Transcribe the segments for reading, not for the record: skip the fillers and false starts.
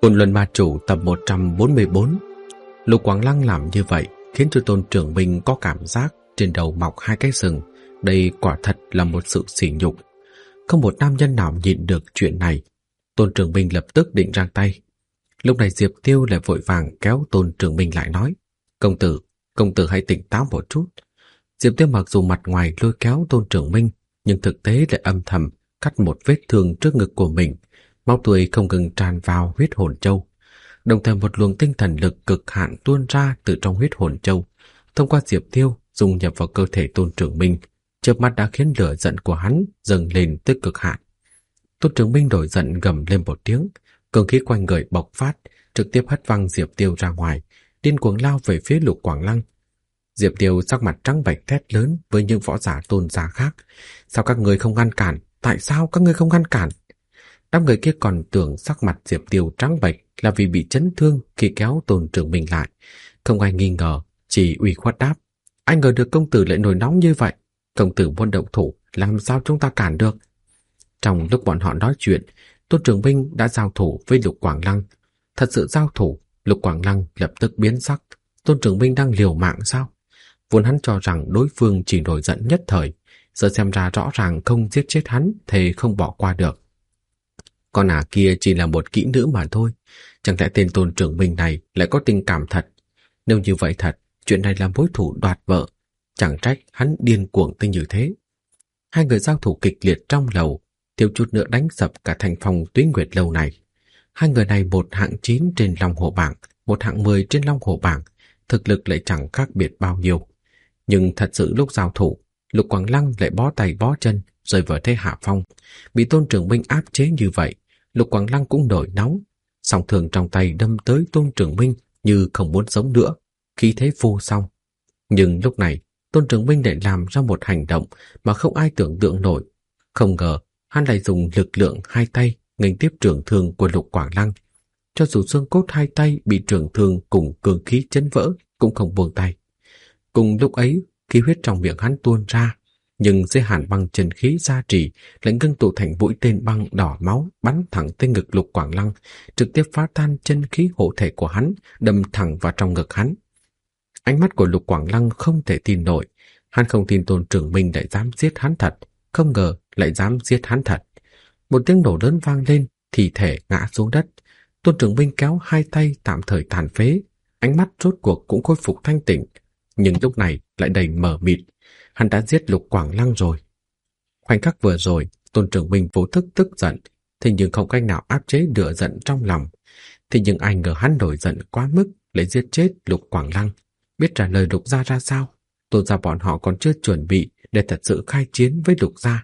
Côn Luân Ma Chủ tập 144. Lục Quảng Lăng làm như vậy khiến cho Tôn Trưởng Minh có cảm giác trên đầu mọc hai cái sừng. Đây quả thật là một sự sỉ nhục. Không một nam nhân nào nhịn được chuyện này. Tôn Trưởng Minh lập tức định giang tay. Lúc này Diệp Tiêu lại vội vàng kéo Tôn Trưởng Minh lại nói: công tử hãy tỉnh táo một chút. Diệp Tiêu mặc dù mặt ngoài lôi kéo Tôn Trưởng Minh, nhưng thực tế lại âm thầm cắt một vết thương trước ngực của mình. Máu tươi không ngừng tràn vào huyết hồn châu, đồng thời một luồng tinh thần lực cực hạn tuôn ra từ trong huyết hồn châu, thông qua Diệp Tiêu dung nhập vào cơ thể Tôn Trưởng Minh, chớp mắt đã khiến lửa giận của hắn dâng lên tới cực hạn. Tôn Trưởng Minh nổi giận gầm lên một tiếng, cường khí quanh người bộc phát, trực tiếp hất văng Diệp Tiêu ra ngoài, điên cuồng lao về phía Lục Quảng Lăng. Diệp Tiêu sắc mặt trắng bệch thét lớn với những võ giả Tôn gia khác: "Sao các người không ngăn cản? Tại sao các người không ngăn cản?" Đám người kia còn tưởng sắc mặt Diệp Tiêu trắng bệch là vì bị chấn thương khi kéo Tôn Trưởng Minh lại. Không ai nghi ngờ, chỉ ủy khuất đáp: "Anh ngờ được công tử lại nổi nóng như vậy. Công tử muốn động thủ, làm sao chúng ta cản được?" Trong lúc bọn họ nói chuyện, Tôn Trưởng Minh đã giao thủ với Lục Quảng Lăng. Thật sự giao thủ, Lục Quảng Lăng lập tức biến sắc. Tôn Trưởng Minh đang liều mạng sao? Vốn hắn cho rằng đối phương chỉ nổi giận nhất thời, giờ xem ra rõ ràng không giết chết hắn thì không bỏ qua được. Con ả kia chỉ là một kỹ nữ mà thôi, chẳng lẽ tên Tôn Trưởng Minh này lại có tình cảm thật? Nếu như vậy thật, chuyện này là mối thù đoạt vợ, chẳng trách hắn điên cuồng tới như thế. Hai người giao thủ kịch liệt trong lầu, thiếu chút nữa đánh sập cả thành phòng Tuế Nguyệt lâu này. Hai người này một hạng 9 trên Long Hổ bảng, một hạng 10 trên Long Hổ bảng, thực lực lại chẳng khác biệt bao nhiêu. Nhưng thật sự lúc giao thủ, Lục Quảng Lăng lại bó tay bó chân, rơi vào thế hạ phong. Bị Tôn Trưởng Minh áp chế như vậy, Lục Quảng Lăng cũng nổi nóng, song thường trong tay đâm tới Tôn Trưởng Minh như không muốn sống nữa, khí thế vô song. Nhưng lúc này, Tôn Trưởng Minh lại làm ra một hành động mà không ai tưởng tượng nổi. Không ngờ, hắn lại dùng lực lượng hai tay nghênh tiếp trường thương của Lục Quảng Lăng. Cho dù xương cốt hai tay bị trường thương cùng cường khí chấn vỡ, cũng không buông tay. Cùng lúc ấy, khí huyết trong miệng hắn tuôn ra, nhưng dưới hàn băng chân khí gia trì lại ngưng tụ thành mũi tên băng đỏ máu bắn thẳng tới ngực Lục Quảng Lăng, trực tiếp phá tan chân khí hộ thể của hắn, đâm thẳng vào trong ngực hắn. Ánh mắt của Lục Quảng Lăng không thể tin nổi, hắn không tin Tôn Trưởng Minh lại dám giết hắn thật, không ngờ lại dám giết hắn thật. Một tiếng nổ lớn vang lên, thi thể ngã xuống đất. Tôn Trưởng Minh kéo hai tay tạm thời tàn phế, ánh mắt rốt cuộc cũng khôi phục thanh tỉnh, nhưng lúc này lại đầy mờ mịt. Hắn đã giết Lục Quảng Lăng rồi. Khoảnh khắc vừa rồi, Tôn Trưởng Minh vô thức tức giận, thế nhưng không cách nào áp chế lửa giận trong lòng. Thế nhưng ai ngờ hắn nổi giận quá mức, lại giết chết Lục Quảng Lăng. Biết trả lời Lục gia ra sao? Tôn gia bọn họ còn chưa chuẩn bị để thật sự khai chiến với Lục gia.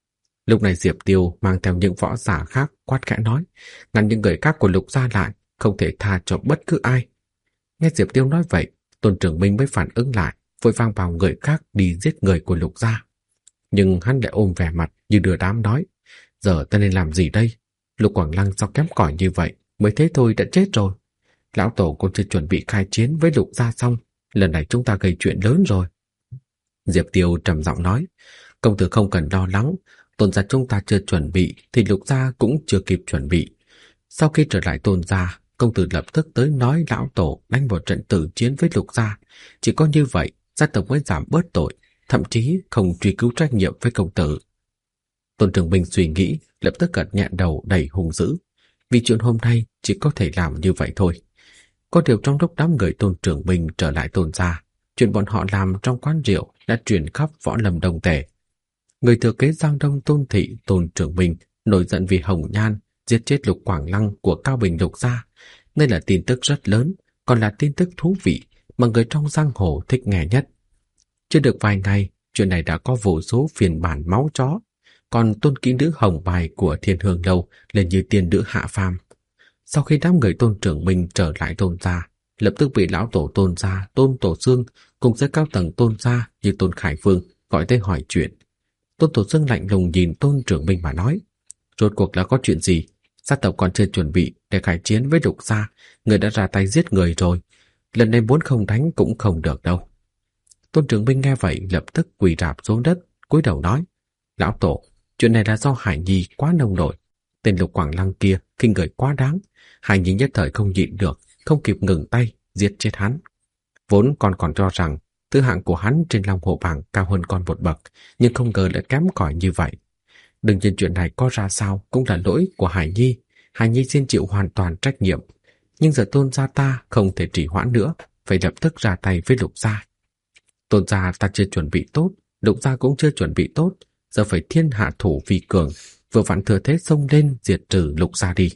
Lúc này Diệp Tiêu mang theo những võ giả khác quát khẽ nói: "Ngăn những người khác của Lục gia lại, không thể tha cho bất cứ ai." Nghe Diệp Tiêu nói vậy, Tôn Trưởng Minh mới phản ứng lại, vội vàng bảo người khác đi giết người của Lục gia. Nhưng hắn lại ôm vẻ mặt như đưa đám nói: "Giờ ta nên làm gì đây? Lục Quảng Lăng sao kém cỏi như vậy, mới thế thôi đã chết rồi. Lão tổ còn chưa chuẩn bị khai chiến với Lục gia xong, lần này chúng ta gây chuyện lớn rồi." Diệp Tiêu trầm giọng nói: "Công tử không cần lo lắng, Tôn gia chúng ta chưa chuẩn bị thì Lục gia cũng chưa kịp chuẩn bị. Sau khi trở lại Tôn gia, công tử lập tức tới nói lão tổ đánh một trận tử chiến với Lục gia. Chỉ có như vậy, gia tộc mới giảm bớt tội, thậm chí không truy cứu trách nhiệm với công tử." Tôn Trưởng Minh suy nghĩ, lập tức gật nhẹ đầu đầy hung dữ. Vì chuyện hôm nay chỉ có thể làm như vậy thôi. Có điều trong lúc đám người Tôn Trưởng Minh trở lại Tôn gia, chuyện bọn họ làm trong quán rượu đã truyền khắp võ lâm Đông Tề. Người thừa kế Giang Đông Tôn thị Tôn Trưởng Minh nổi giận vì Hồng Nhan giết chết Lục Quảng Lăng của Cao Bình Lục gia. Đây là tin tức rất lớn, còn là tin tức thú vị mà người trong giang hồ thích nghe nhất. Chưa được vài ngày, chuyện này đã có vô số phiên bản máu chó, còn tôn kỹ nữ hồng bài của Thiên Hương lâu lên như tiên nữ hạ phàm. Sau khi đám người Tôn Trưởng Minh trở lại Tôn gia, lập tức bị lão tổ Tôn gia, Tôn Tổ Xương cùng với cao tầng Tôn gia như Tôn Khải Phương gọi tới hỏi chuyện. Tôn Tổ Xương lạnh lùng nhìn Tôn Trưởng Minh mà nói: "Rốt cuộc là có chuyện gì? Gia tộc còn chưa chuẩn bị để khai chiến với Lục gia, người đã ra tay giết người rồi. Lần này muốn không đánh cũng không được đâu." Tôn Trưởng Minh nghe vậy lập tức quỳ rạp xuống đất, cúi đầu nói: "Lão tổ, chuyện này là do Hải Nhi quá nông nổi. Tên Lục Quảng Lăng kia khinh người quá đáng, Hải Nhi nhất thời không nhịn được, không kịp ngừng tay, giết chết hắn. Vốn còn cho rằng thứ hạng của hắn trên Long Hổ bảng cao hơn con một bậc, nhưng không ngờ lại kém cỏi như vậy. Đương nhiên chuyện này có ra sao cũng là lỗi của Hải Nhi, Hải Nhi xin chịu hoàn toàn trách nhiệm. Nhưng giờ Tôn gia ta không thể trì hoãn nữa, phải lập tức ra tay với Lục gia. Tôn gia ta chưa chuẩn bị tốt, Lục gia cũng chưa chuẩn bị tốt, giờ phải thiên hạ thủ vi cường, vừa vặn thừa thế xông lên diệt trừ Lục gia đi.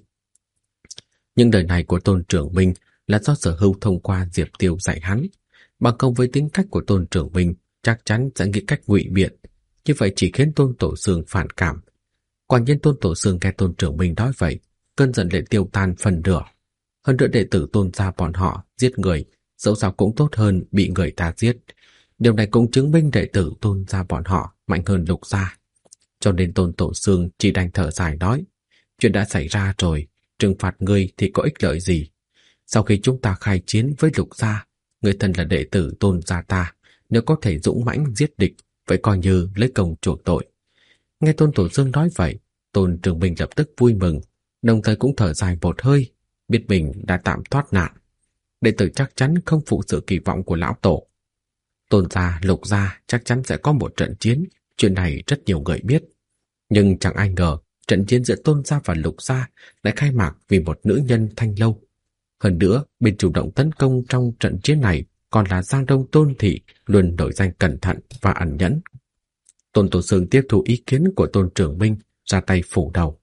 Nhưng lời này của Tôn Trưởng Minh là do Sở Hưu thông qua Diệp Tiêu dạy hắn, bằng không với tính cách của Tôn Trưởng Minh chắc chắn sẽ nghĩ cách ngụy biện, như vậy chỉ khiến Tôn Tổ Sương phản cảm. Quả nhiên Tôn Tổ Sương nghe Tôn Trưởng Minh nói vậy, cơn giận lại tiêu tan phần nửa. Hơn nữa đệ tử Tôn gia bọn họ giết người, dẫu sao cũng tốt hơn bị người ta giết. Điều này cũng chứng minh đệ tử Tôn gia bọn họ mạnh hơn Lục gia. Cho nên Tôn Tổ Sương chỉ đành thở dài nói, chuyện đã xảy ra rồi, trừng phạt ngươi thì có ích lợi gì? Sau khi chúng ta khai chiến với Lục gia, người thân là đệ tử Tôn gia ta, nếu có thể dũng mãnh giết địch, vậy coi như lấy công chuộc tội. Nghe Tôn Tổ Sương nói vậy, Tôn Trường Minh lập tức vui mừng, đồng thời cũng thở dài một hơi, biết mình đã tạm thoát nạn. Đệ tử chắc chắn không phụ sự kỳ vọng của lão tổ. Tôn gia, Lục gia chắc chắn sẽ có một trận chiến, chuyện này rất nhiều người biết. Nhưng chẳng ai ngờ, trận chiến giữa Tôn gia và Lục gia lại khai mạc vì một nữ nhân Thanh Lâu. Hơn nữa, bên chủ động tấn công trong trận chiến này còn là Giang Đông Tôn thị, luôn nổi danh cẩn thận và ẩn nhẫn. Tôn Tổ Sương tiếp thu ý kiến của Tôn Trưởng Minh, ra tay phủ đầu.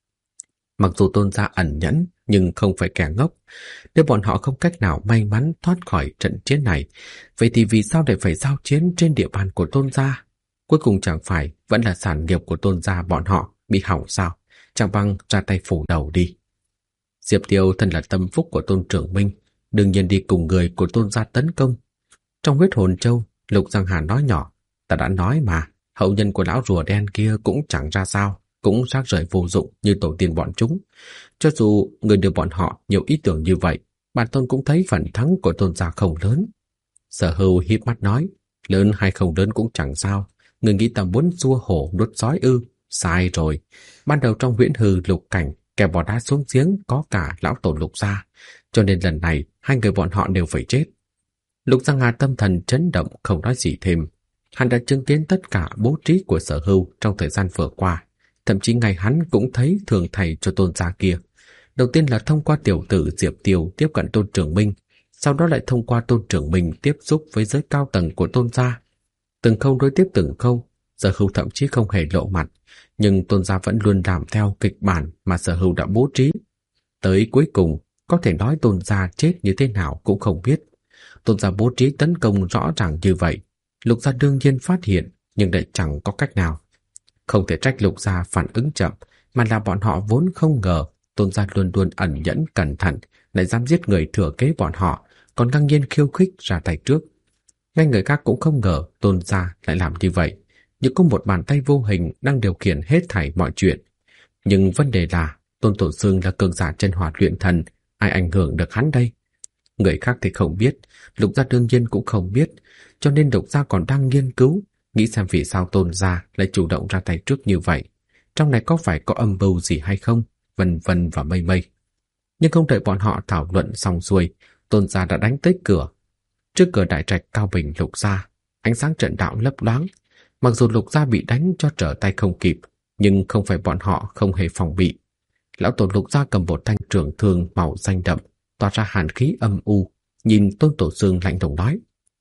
Mặc dù Tôn gia ẩn nhẫn, nhưng không phải kẻ ngốc. Nếu bọn họ không cách nào may mắn thoát khỏi trận chiến này, vậy thì vì sao lại phải giao chiến trên địa bàn của Tôn gia? Cuối cùng chẳng phải vẫn là sản nghiệp của Tôn gia bọn họ bị hỏng sao? Chẳng bằng ra tay phủ đầu đi. Diệp Tiêu thân là tâm phúc của Tôn Trưởng Minh, đương nhiên đi cùng người của Tôn gia tấn công. Trong huyết hồn châu, Lục Giang Hà nói nhỏ, ta đã nói mà, hậu nhân của lão rùa đen kia cũng chẳng ra sao, cũng rác rưởi vô dụng như tổ tiên bọn chúng. Cho dù người đưa bọn họ nhiều ý tưởng như vậy, bản tôn cũng thấy phần thắng của Tôn gia không lớn. Sở Hưu híp mắt nói, lớn hay không lớn cũng chẳng sao, người nghĩ ta muốn xua hổ nuốt sói ư? Sai rồi. Ban đầu trong huyễn hư lục cảnh, kẻ bỏ đá xuống giếng có cả lão tổ Lục gia, cho nên lần này hai người bọn họ đều phải chết. Lục Giang Hà tâm thần chấn động, không nói gì thêm. Hắn đã chứng kiến tất cả bố trí của Sở Hưu trong thời gian vừa qua, thậm chí ngay hắn cũng thấy thường thầy cho Tôn gia kia. Đầu tiên là thông qua tiểu tử Diệp Tiêu tiếp cận Tôn Trưởng Minh, sau đó lại thông qua Tôn Trưởng Minh tiếp xúc với giới cao tầng của Tôn gia. Từng khâu nối tiếp từng khâu, Sở Hưu thậm chí không hề lộ mặt, nhưng Tôn gia vẫn luôn làm theo kịch bản mà Sở Hưu đã bố trí. Tới cuối cùng, có thể nói Tôn gia chết như thế nào cũng không biết. Tôn gia bố trí tấn công rõ ràng như vậy, Lục gia đương nhiên phát hiện, nhưng lại chẳng có cách nào. Không thể trách Lục gia phản ứng chậm, mà là bọn họ vốn không ngờ Tôn gia luôn luôn ẩn nhẫn cẩn thận, lại dám giết người thừa kế bọn họ, còn ngang nhiên khiêu khích ra tay trước. Ngay người khác cũng không ngờ Tôn gia lại làm như vậy, như có một bàn tay vô hình đang điều khiển hết thảy mọi chuyện. Nhưng vấn đề là Tôn Tổ Sương là cường giả chân hỏa luyện thần, ai ảnh hưởng được hắn đây? Người khác thì không biết, Lục gia đương nhiên cũng không biết, cho nên Lục gia còn đang nghiên cứu, nghĩ xem vì sao Tôn gia lại chủ động ra tay trước như vậy. Trong này có phải có âm mưu gì hay không? Vân vân và mây mây. Nhưng không đợi bọn họ thảo luận xong xuôi, Tôn gia đã đánh tới cửa. Trước cửa đại trạch cao bình Lục gia, ánh sáng trận đạo lấp loáng. Mặc dù Lục gia bị đánh cho trở tay không kịp, nhưng không phải bọn họ không hề phòng bị. Lão tổ Lục gia cầm một thanh trường thương màu xanh đậm, tỏa ra hàn khí âm u, nhìn Tôn Tổ Sương lạnh lùng nói: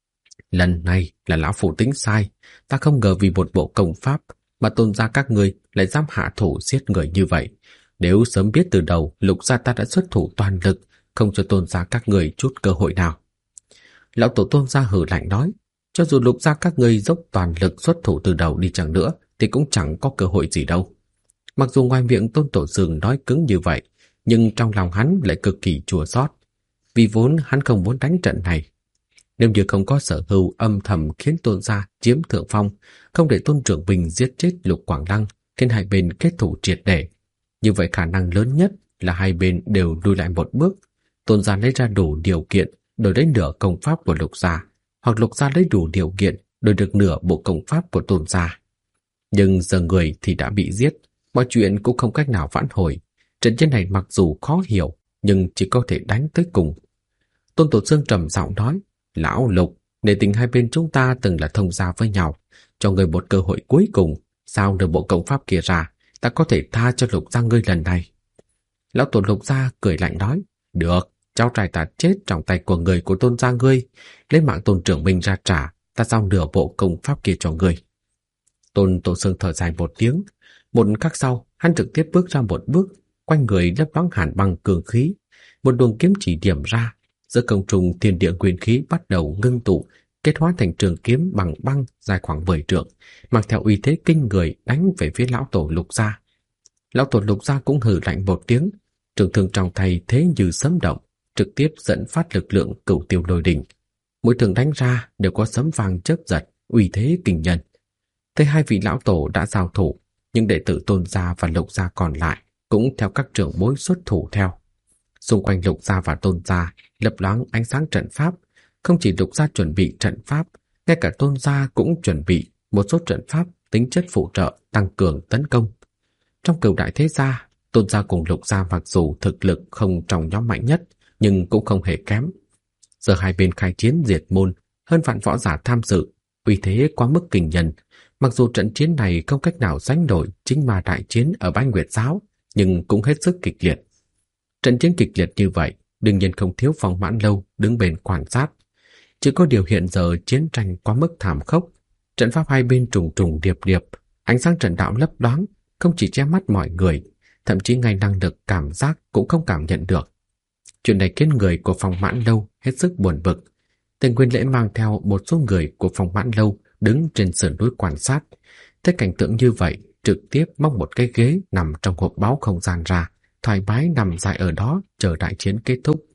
lần này là lão phu tính sai, ta không ngờ vì một bộ công pháp mà Tôn gia các ngươi lại dám hạ thủ giết người như vậy. Nếu sớm biết từ đầu, Lục gia ta đã xuất thủ toàn lực, không cho Tôn gia các ngươi chút cơ hội nào. Lão tổ Tôn gia hừ lạnh nói: cho dù Lục gia các ngươi dốc toàn lực xuất thủ từ đầu đi chăng nữa, thì cũng chẳng có cơ hội gì đâu. Mặc dù ngoài miệng Tôn Tổ Sương nói cứng như vậy, nhưng trong lòng hắn lại cực kỳ chua xót, vì vốn hắn không muốn đánh trận này. Nếu như không có Sở Hưu âm thầm khiến Tôn gia chiếm thượng phong, không để Tôn Trưởng Bình giết chết Lục Quảng Lăng, khiến hai bên kết thủ triệt để, như vậy khả năng lớn nhất là hai bên đều lùi lại một bước. Tôn gia lấy ra đủ điều kiện đổi lấy nửa công pháp của Lục gia, hoặc Lục gia lấy đủ điều kiện đổi được nửa bộ công pháp của Tôn gia. Nhưng giờ người thì đã bị giết, Mọi chuyện cũng không cách nào vãn hồi. Trận chiến này mặc dù khó hiểu, nhưng chỉ có thể đánh tới cùng. Tôn Tổ Sương trầm giọng nói, Lão Lục, nể tình hai bên chúng ta từng là thông gia với nhau, cho người một cơ hội cuối cùng, sao đưa bộ công pháp kia ra, ta có thể tha cho Lục gia ngươi lần này. Lão tổ Lục gia cười lạnh nói, được, cháu trai ta chết trong tay của người của Tôn gia ngươi, lấy mạng Tôn trưởng minh ra trả, ta giao nửa bộ công pháp kia cho ngươi. Tôn Tổ Sương thở dài một tiếng, một khắc sau, hắn trực tiếp bước ra một bước, quanh người lấp loáng hàn băng cường khí, một luồng kiếm chỉ điểm ra, giữa không trung thiên địa nguyên khí bắt đầu ngưng tụ, kết hóa thành trường kiếm bằng băng dài khoảng 10 trượng, mang theo uy thế kinh người đánh về phía lão tổ Lục gia. Lão tổ Lục gia cũng hừ lạnh một tiếng, trường thương trong tay thế như sấm động, trực tiếp dẫn phát lực lượng cửu tiêu lôi đỉnh. Mỗi trường đánh ra đều có sấm vang chớp giật, uy thế kinh nhân. Thấy hai vị lão tổ đã giao thủ, nhưng đệ tử Tôn gia và Lục gia còn lại cũng theo các trưởng bối xuất thủ theo. Xung quanh Lục gia và Tôn gia lập loáng ánh sáng trận pháp, không chỉ Lục gia chuẩn bị trận pháp, ngay cả Tôn gia cũng chuẩn bị một số trận pháp tính chất phụ trợ tăng cường tấn công. Trong cửu đại thế gia, Tôn gia cùng Lục gia mặc dù thực lực không trong nhóm mạnh nhất, nhưng cũng không hề kém. Giờ hai bên khai chiến diệt môn, hơn vạn võ giả tham dự, uy thế quá mức kinh nhân. Mặc dù trận chiến này không cách nào sánh nổi chính ma đại chiến ở Bái Nguyệt giáo, nhưng cũng hết sức kịch liệt. Trận chiến kịch liệt như vậy, đương nhiên không thiếu Phong Mãn Lâu đứng bên quan sát. Chỉ có điều hiện giờ chiến tranh quá mức thảm khốc, trận pháp hai bên trùng trùng điệp điệp, ánh sáng trận đạo lấp loáng, không chỉ che mắt mọi người, thậm chí ngay năng lực cảm giác cũng không cảm nhận được. Chuyện này khiến người của Phong Mãn Lâu hết sức buồn bực. Tên Nguyên Lễ mang theo một số người của Phong Mãn Lâu đứng trên sườn núi quan sát. Thấy cảnh tượng như vậy, trực tiếp móc một cái ghế nằm trong hộp báu không gian ra, thoải mái nằm dài ở đó chờ đại chiến kết thúc.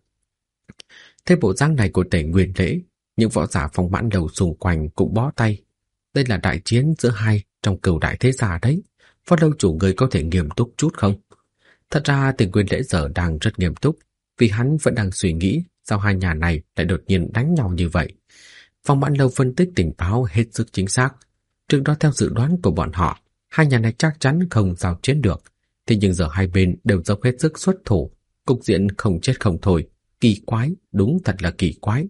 Thế bộ dáng này của Tề Nguyên Lễ, những võ giả Phong Mãn Lâu xung quanh cũng bó tay. Đây là đại chiến giữa hai trong cửu đại thế gia đấy. Phó lâu chủ người có thể nghiêm túc chút không? Thật ra Tề Nguyên Lễ giờ đang rất nghiêm túc, vì hắn vẫn đang suy nghĩ sao hai nhà này lại đột nhiên đánh nhau như vậy. Phong Mãn Lâu phân tích tình báo hết sức chính xác. Trước đó theo dự đoán của bọn họ, hai nhà này chắc chắn không giao chiến được. Thế nhưng giờ hai bên đều dốc hết sức xuất thủ, cục diện không chết không thôi. Kỳ quái, đúng thật là kỳ quái.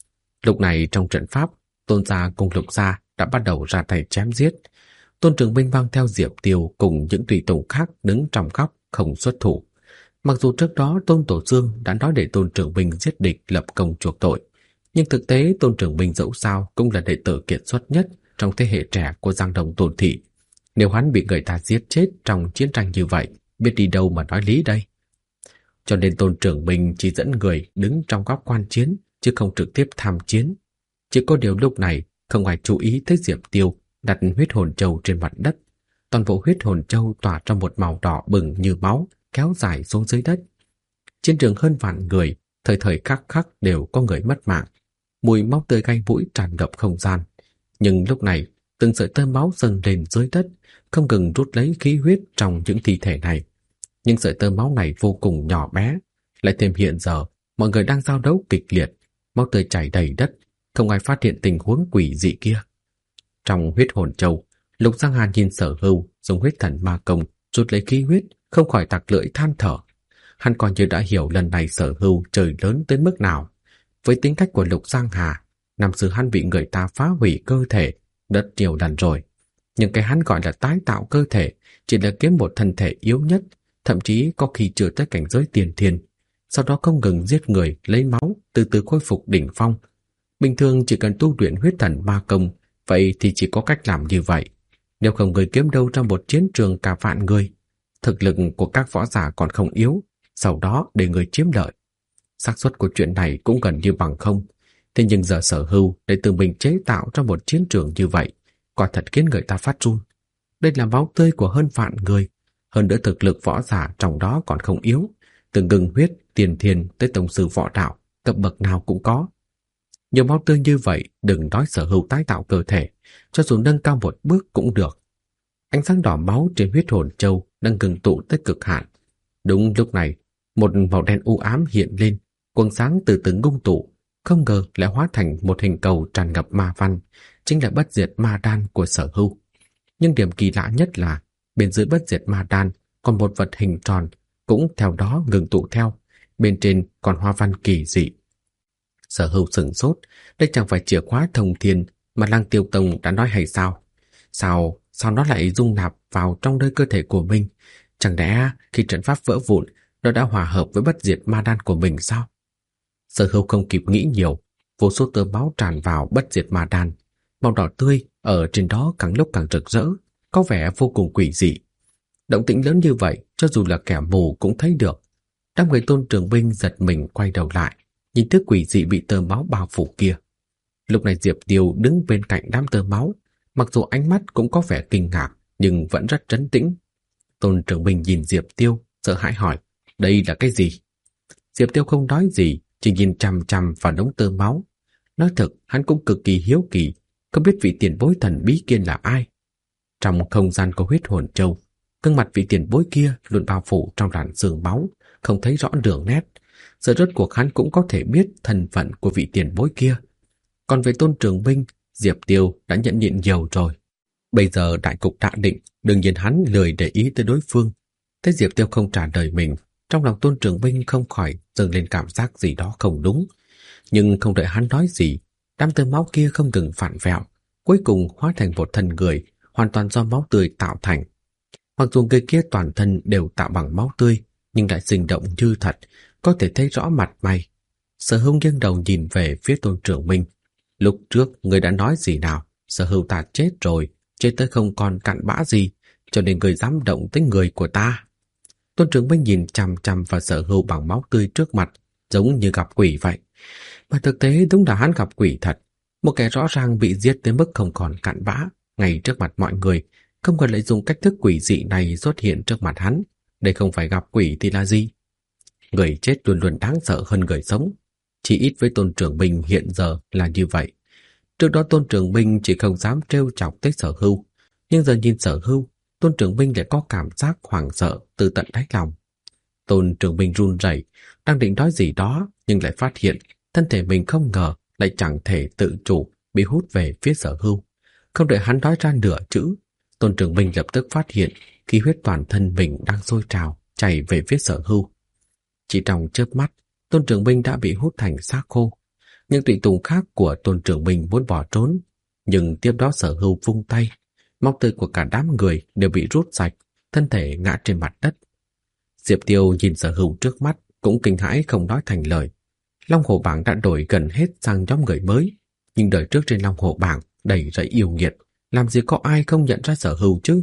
Lúc này trong trận pháp, Tôn gia cùng Lục gia đã bắt đầu ra tay chém giết. Tôn Trường Minh mang theo Diệp Tiêu cùng những tùy tùng khác đứng trong góc không xuất thủ. Mặc dù trước đó Tôn Tổ Dương đã nói để Tôn Trường Minh giết địch lập công chuộc tội, nhưng thực tế Tôn Trường Minh dẫu sao cũng là đệ tử kiệt xuất nhất trong thế hệ trẻ của Giang Đông Tôn thị. Nếu hắn bị người ta giết chết trong chiến tranh như vậy, biết đi đâu mà nói lý đây. Cho nên Tôn Trường Minh chỉ dẫn người đứng trong góc quan chiến, chứ không trực tiếp tham chiến. Chỉ có điều lúc này không ai chú ý tới Diệp Tiêu đặt huyết hồn châu trên mặt đất. Toàn bộ huyết hồn châu tỏa ra một màu đỏ bừng như máu, kéo dài xuống dưới đất. Chiến trường hơn vạn người, thời thời khắc khắc đều có người mất mạng. Mùi máu tươi gai mũi tràn ngập không gian. Nhưng lúc này, từng sợi tơ máu dâng lên dưới đất, không ngừng rút lấy khí huyết trong những thi thể này. Nhưng sợi tơ máu này vô cùng nhỏ bé, lại thêm hiện giờ mọi người đang giao đấu kịch liệt, máu tươi chảy đầy đất, không ai phát hiện tình huống quỷ dị kia. Trong huyết hồn châu, Lục Giang Hà nhìn Sở Hưu dùng huyết thần ma công rút lấy khí huyết, không khỏi tặc lưỡi than thở. Hắn coi như đã hiểu lần này Sở Hưu trời lớn tới mức nào. Với tính cách của Lục Giang Hà, năm xưa hắn bị người ta phá hủy cơ thể rất nhiều lần rồi. Nhưng cái hắn gọi là tái tạo cơ thể chỉ là kiếm một thân thể yếu nhất, thậm chí có khi chưa tới cảnh giới tiền thiên, sau đó không ngừng giết người, lấy máu, từ từ khôi phục đỉnh phong. Bình thường chỉ cần tu luyện huyết thần ma công, vậy thì chỉ có cách làm như vậy. Nếu không người kiếm đâu trong một chiến trường cả vạn người, thực lực của các võ giả còn không yếu, sau đó để người chiếm lợi. Xác suất của chuyện này cũng gần như bằng không. Thế nhưng giờ Sở Hưu để tự mình chế tạo ra một chiến trường như vậy, quả thật khiến người ta phát run. Đây là máu tươi của hơn vạn người, hơn nữa thực lực võ giả trong đó còn không yếu, từ ngừng huyết, tiền thiên tới tổng sư võ đạo, cấp bậc nào cũng có. Nhiều máu tươi như vậy, đừng nói Sở Hưu tái tạo cơ thể, cho dù nâng cao một bước cũng được. Ánh sáng đỏ máu trên huyết hồn châu đang ngừng tụ tới cực hạn. Đúng lúc này, một màu đen u ám hiện lên, quầng sáng từ từ ngưng tụ, không ngờ lại hóa thành một hình cầu tràn ngập ma văn, chính là bất diệt ma đan của Sở Hưu. Nhưng điểm kỳ lạ nhất là Bên dưới bất diệt ma đan còn một vật hình tròn cũng theo đó ngừng tụ theo, bên trên còn hoa văn kỳ dị. Sở Hưu sửng sốt, đây chẳng phải chìa khóa thông thiên mà Lăng Tiêu Tông đã nói hay sao? Sao nó lại dung nạp vào trong nơi cơ thể của mình? Chẳng lẽ khi trận pháp vỡ vụn, nó đã hòa hợp với bất diệt ma đan của mình sao? Sở Hưu không kịp nghĩ nhiều, vô số tơ máu tràn vào bất diệt ma đan, màu đỏ tươi ở trên đó càng lúc càng rực rỡ, có vẻ vô cùng quỷ dị. Động tĩnh lớn như vậy, cho dù là kẻ mù cũng thấy được. Đám người Tôn Trường Binh giật mình quay đầu lại, nhìn thứ quỷ dị bị tơ máu bao phủ kia. Lúc này Diệp Tiêu đứng bên cạnh đám tơ máu, mặc dù ánh mắt cũng có vẻ kinh ngạc, nhưng vẫn rất trấn tĩnh. Tôn Trường Binh nhìn Diệp Tiêu, sợ hãi hỏi, đây là cái gì? Diệp Tiêu không nói gì, chỉ nhìn chằm chằm vào đống tơ máu. Nói thật, hắn cũng cực kỳ hiếu kỳ, không biết vị tiền bối thần bí kia là ai. Trong không gian của huyết hồn châu, gương mặt vị tiền bối kia luôn bao phủ trong làn sương máu, không thấy rõ đường nét. Giờ rốt cuộc hắn cũng có thể biết thân phận của vị tiền bối kia. Còn về Tôn Trường Binh, Diệp Tiêu đã nhẫn nhịn nhiều rồi. Bây giờ đại cục đã định, đương nhiên hắn lười để ý tới đối phương. Thấy Diệp Tiêu không trả lời mình, trong lòng Tôn Trường Binh không khỏi dâng lên cảm giác gì đó không đúng. Nhưng không đợi hắn nói gì, đám tơ máu kia không ngừng phản vẹo, cuối cùng hóa thành một thân người, hoàn toàn do máu tươi tạo thành. Mặc dù người kia toàn thân đều tạo bằng máu tươi, nhưng lại sinh động như thật, có thể thấy rõ mặt mày. Sở Hưu nghiêng đầu nhìn về phía Tôn Trường Binh. Lúc trước người đã nói gì nào? Sở Hưu ta chết rồi, chết tới không còn cặn bã gì, cho nên người dám động tới người của ta. Tôn Trường Binh nhìn chằm chằm vào Sở Hưu bằng máu tươi trước mặt, giống như gặp quỷ vậy. Mà thực tế đúng là hắn gặp quỷ thật, một kẻ rõ ràng bị giết tới mức không còn cặn bã, ngay trước mặt mọi người, không ngờ lại dùng cách thức quỷ dị này xuất hiện trước mặt hắn. Đây không phải gặp quỷ thì là gì? Người chết luôn luôn đáng sợ hơn người sống. Chỉ ít với Tôn Trường Binh hiện giờ là như vậy. Trước đó Tôn Trường Binh chỉ không dám trêu chọc tới Sở Hưu, nhưng giờ nhìn Sở Hưu, Tôn Trường Binh lại có cảm giác hoảng sợ từ tận đáy lòng. Tôn Trường Binh run rẩy, đang định nói gì đó nhưng lại phát hiện thân thể mình không ngờ lại chẳng thể tự chủ bị hút về phía Sở Hưu. Không đợi hắn nói ra nửa chữ, Tôn Trường Binh lập tức phát hiện khí huyết toàn thân mình đang sôi trào chảy về phía Sở Hưu. Chỉ trong chớp mắt, Tôn Trường Binh đã bị hút thành xác khô. Những tùy tùng khác của Tôn Trường Binh muốn bỏ trốn, nhưng tiếp đó Sở Hưu vung tay, máu tươi của cả đám người đều bị rút sạch, thân thể ngã trên mặt đất. Diệp Tiêu nhìn Sở Hưu trước mắt cũng kinh hãi không nói thành lời. Long Hổ Bảng đã đổi gần hết sang nhóm người mới, nhưng đời trước trên Long Hổ Bảng đầy rẫy yêu nghiệt, làm gì có ai không nhận ra Sở Hưu chứ?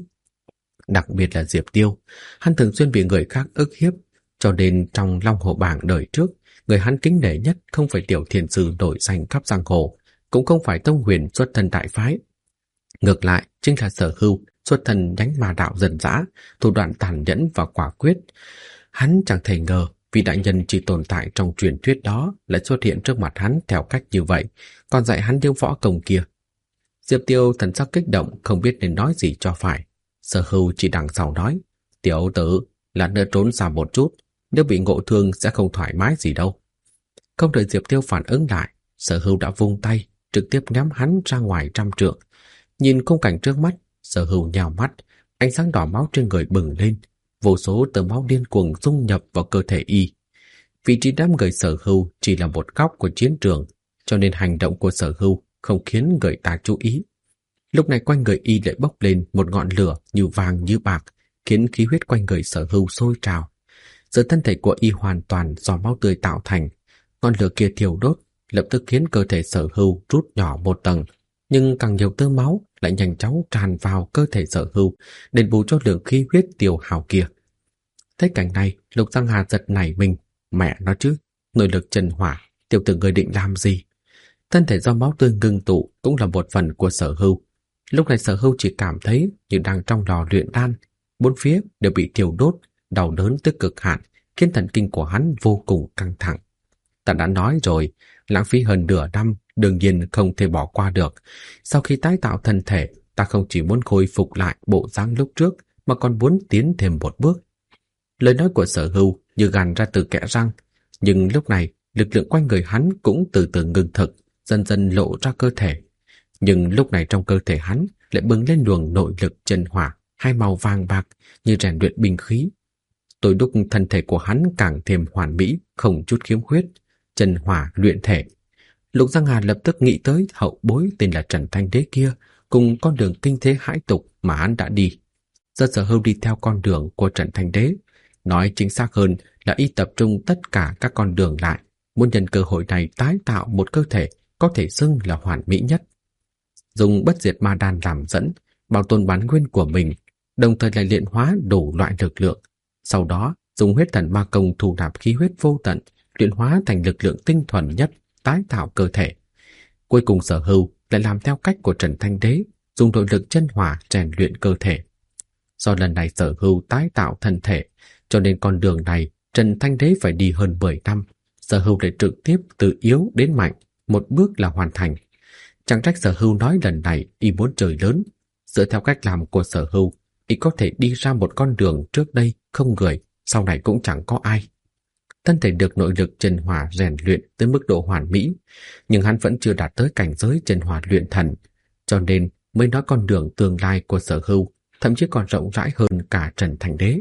Đặc biệt là Diệp Tiêu, hắn thường xuyên bị người khác ức hiếp, cho nên trong Long Hổ Bảng đời trước, người hắn kính nể nhất không phải tiểu thiền sư nổi danh khắp giang hồ, cũng không phải Tông Huyền xuất thân đại phái. Ngược lại, chính là Sở Hưu xuất thân nhánh ma đạo dần dã, thủ đoạn tàn nhẫn và quả quyết. Hắn chẳng thể ngờ vị đại nhân chỉ tồn tại trong truyền thuyết đó lại xuất hiện trước mặt hắn theo cách như vậy, còn dạy hắn những võ công kia. Diệp Tiêu thần sắc kích động, không biết nên nói gì cho phải. Sở Hưu chỉ đằng sau nói, tiểu tử, lát nữa trốn xa một chút, nếu bị ngộ thương sẽ không thoải mái gì đâu. Không đợi Diệp Tiêu phản ứng lại, Sở Hưu đã vung tay, trực tiếp ném hắn ra ngoài 100 trượng. Nhìn khung cảnh trước mắt, Sở Hưu nhào mắt, ánh sáng đỏ máu trên người bừng lên, vô số tơ máu điên cuồng dung nhập vào cơ thể y. Vị trí đám người Sở Hưu chỉ là một góc của chiến trường, cho nên hành động của Sở Hưu không khiến người ta chú ý. Lúc này quanh người y lại bốc lên một ngọn lửa như vàng như bạc, khiến khí huyết quanh người Sở Hưu sôi trào. Giờ thân thể của y hoàn toàn do máu tươi tạo thành, ngọn lửa kia thiêu đốt, lập tức khiến cơ thể Sở Hưu rút nhỏ một tầng, nhưng càng nhiều tơ máu lại nhanh chóng tràn vào cơ thể Sở Hưu, đền bù cho lượng khí huyết tiêu hao kia. Thấy cảnh này, Lục Giang Hà giật nảy mình, mẹ nó chứ, nội lực chân hỏa, tiểu tử người định làm gì? Thân thể do máu tươi ngưng tụ cũng là một phần của Sở Hưu. Lúc này Sở Hưu chỉ cảm thấy như đang trong lò luyện đan, bốn phía đều bị thiêu đốt, đau đớn tới cực hạn, khiến thần kinh của hắn vô cùng căng thẳng. Ta đã nói rồi, lãng phí hơn nửa năm đương nhiên không thể bỏ qua được. Sau khi tái tạo thân thể, ta không chỉ muốn khôi phục lại bộ dáng lúc trước, mà còn muốn tiến thêm một bước. Lời nói của Sở Hưu như gàn ra từ kẽ răng, nhưng lúc này lực lượng quanh người hắn cũng từ từ ngưng thực, dần dần lộ ra cơ thể. Nhưng lúc này trong cơ thể hắn lại bừng lên luồng nội lực chân hỏa, hai màu vàng bạc như rèn luyện binh khí. Tôi đúc thân thể của hắn càng thêm hoàn mỹ, không chút khiếm khuyết, chân hỏa luyện thể. Lục Giang Hà lập tức nghĩ tới hậu bối tên là Trần Thanh Đế kia, cùng con đường kinh thế hãi tục mà hắn đã đi. Giờ Sở Hưu đi theo con đường của Trần Thanh Đế, nói chính xác hơn là y tập trung tất cả các con đường lại, muốn nhân cơ hội này tái tạo một cơ thể có thể xưng là hoàn mỹ nhất. Dùng bất diệt ma đan làm dẫn, bảo tồn bản nguyên của mình, đồng thời lại luyện hóa đủ loại lực lượng. Sau đó, dùng huyết thần ma công thu nạp khí huyết vô tận, luyện hóa thành lực lượng tinh thuần nhất, tái tạo cơ thể. Cuối cùng Sở Hưu lại làm theo cách của Trần Thanh Đế, dùng nội lực chân hỏa rèn luyện cơ thể. Do lần này Sở Hưu tái tạo thân thể, cho nên con đường này Trần Thanh Đế phải đi hơn 10 năm. Sở Hưu lại trực tiếp từ yếu đến mạnh, một bước là hoàn thành. Chẳng trách Sở Hưu nói lần này y muốn trời lớn. Dựa theo cách làm của Sở Hưu, y có thể đi ra một con đường trước đây không người, sau này cũng chẳng có ai. Thân thể được nội lực chân hỏa rèn luyện tới mức độ hoàn mỹ, nhưng hắn vẫn chưa đạt tới cảnh giới chân hỏa luyện thần, cho nên mới nói con đường tương lai của Sở Hưu thậm chí còn rộng rãi hơn cả Trần Thanh Đế.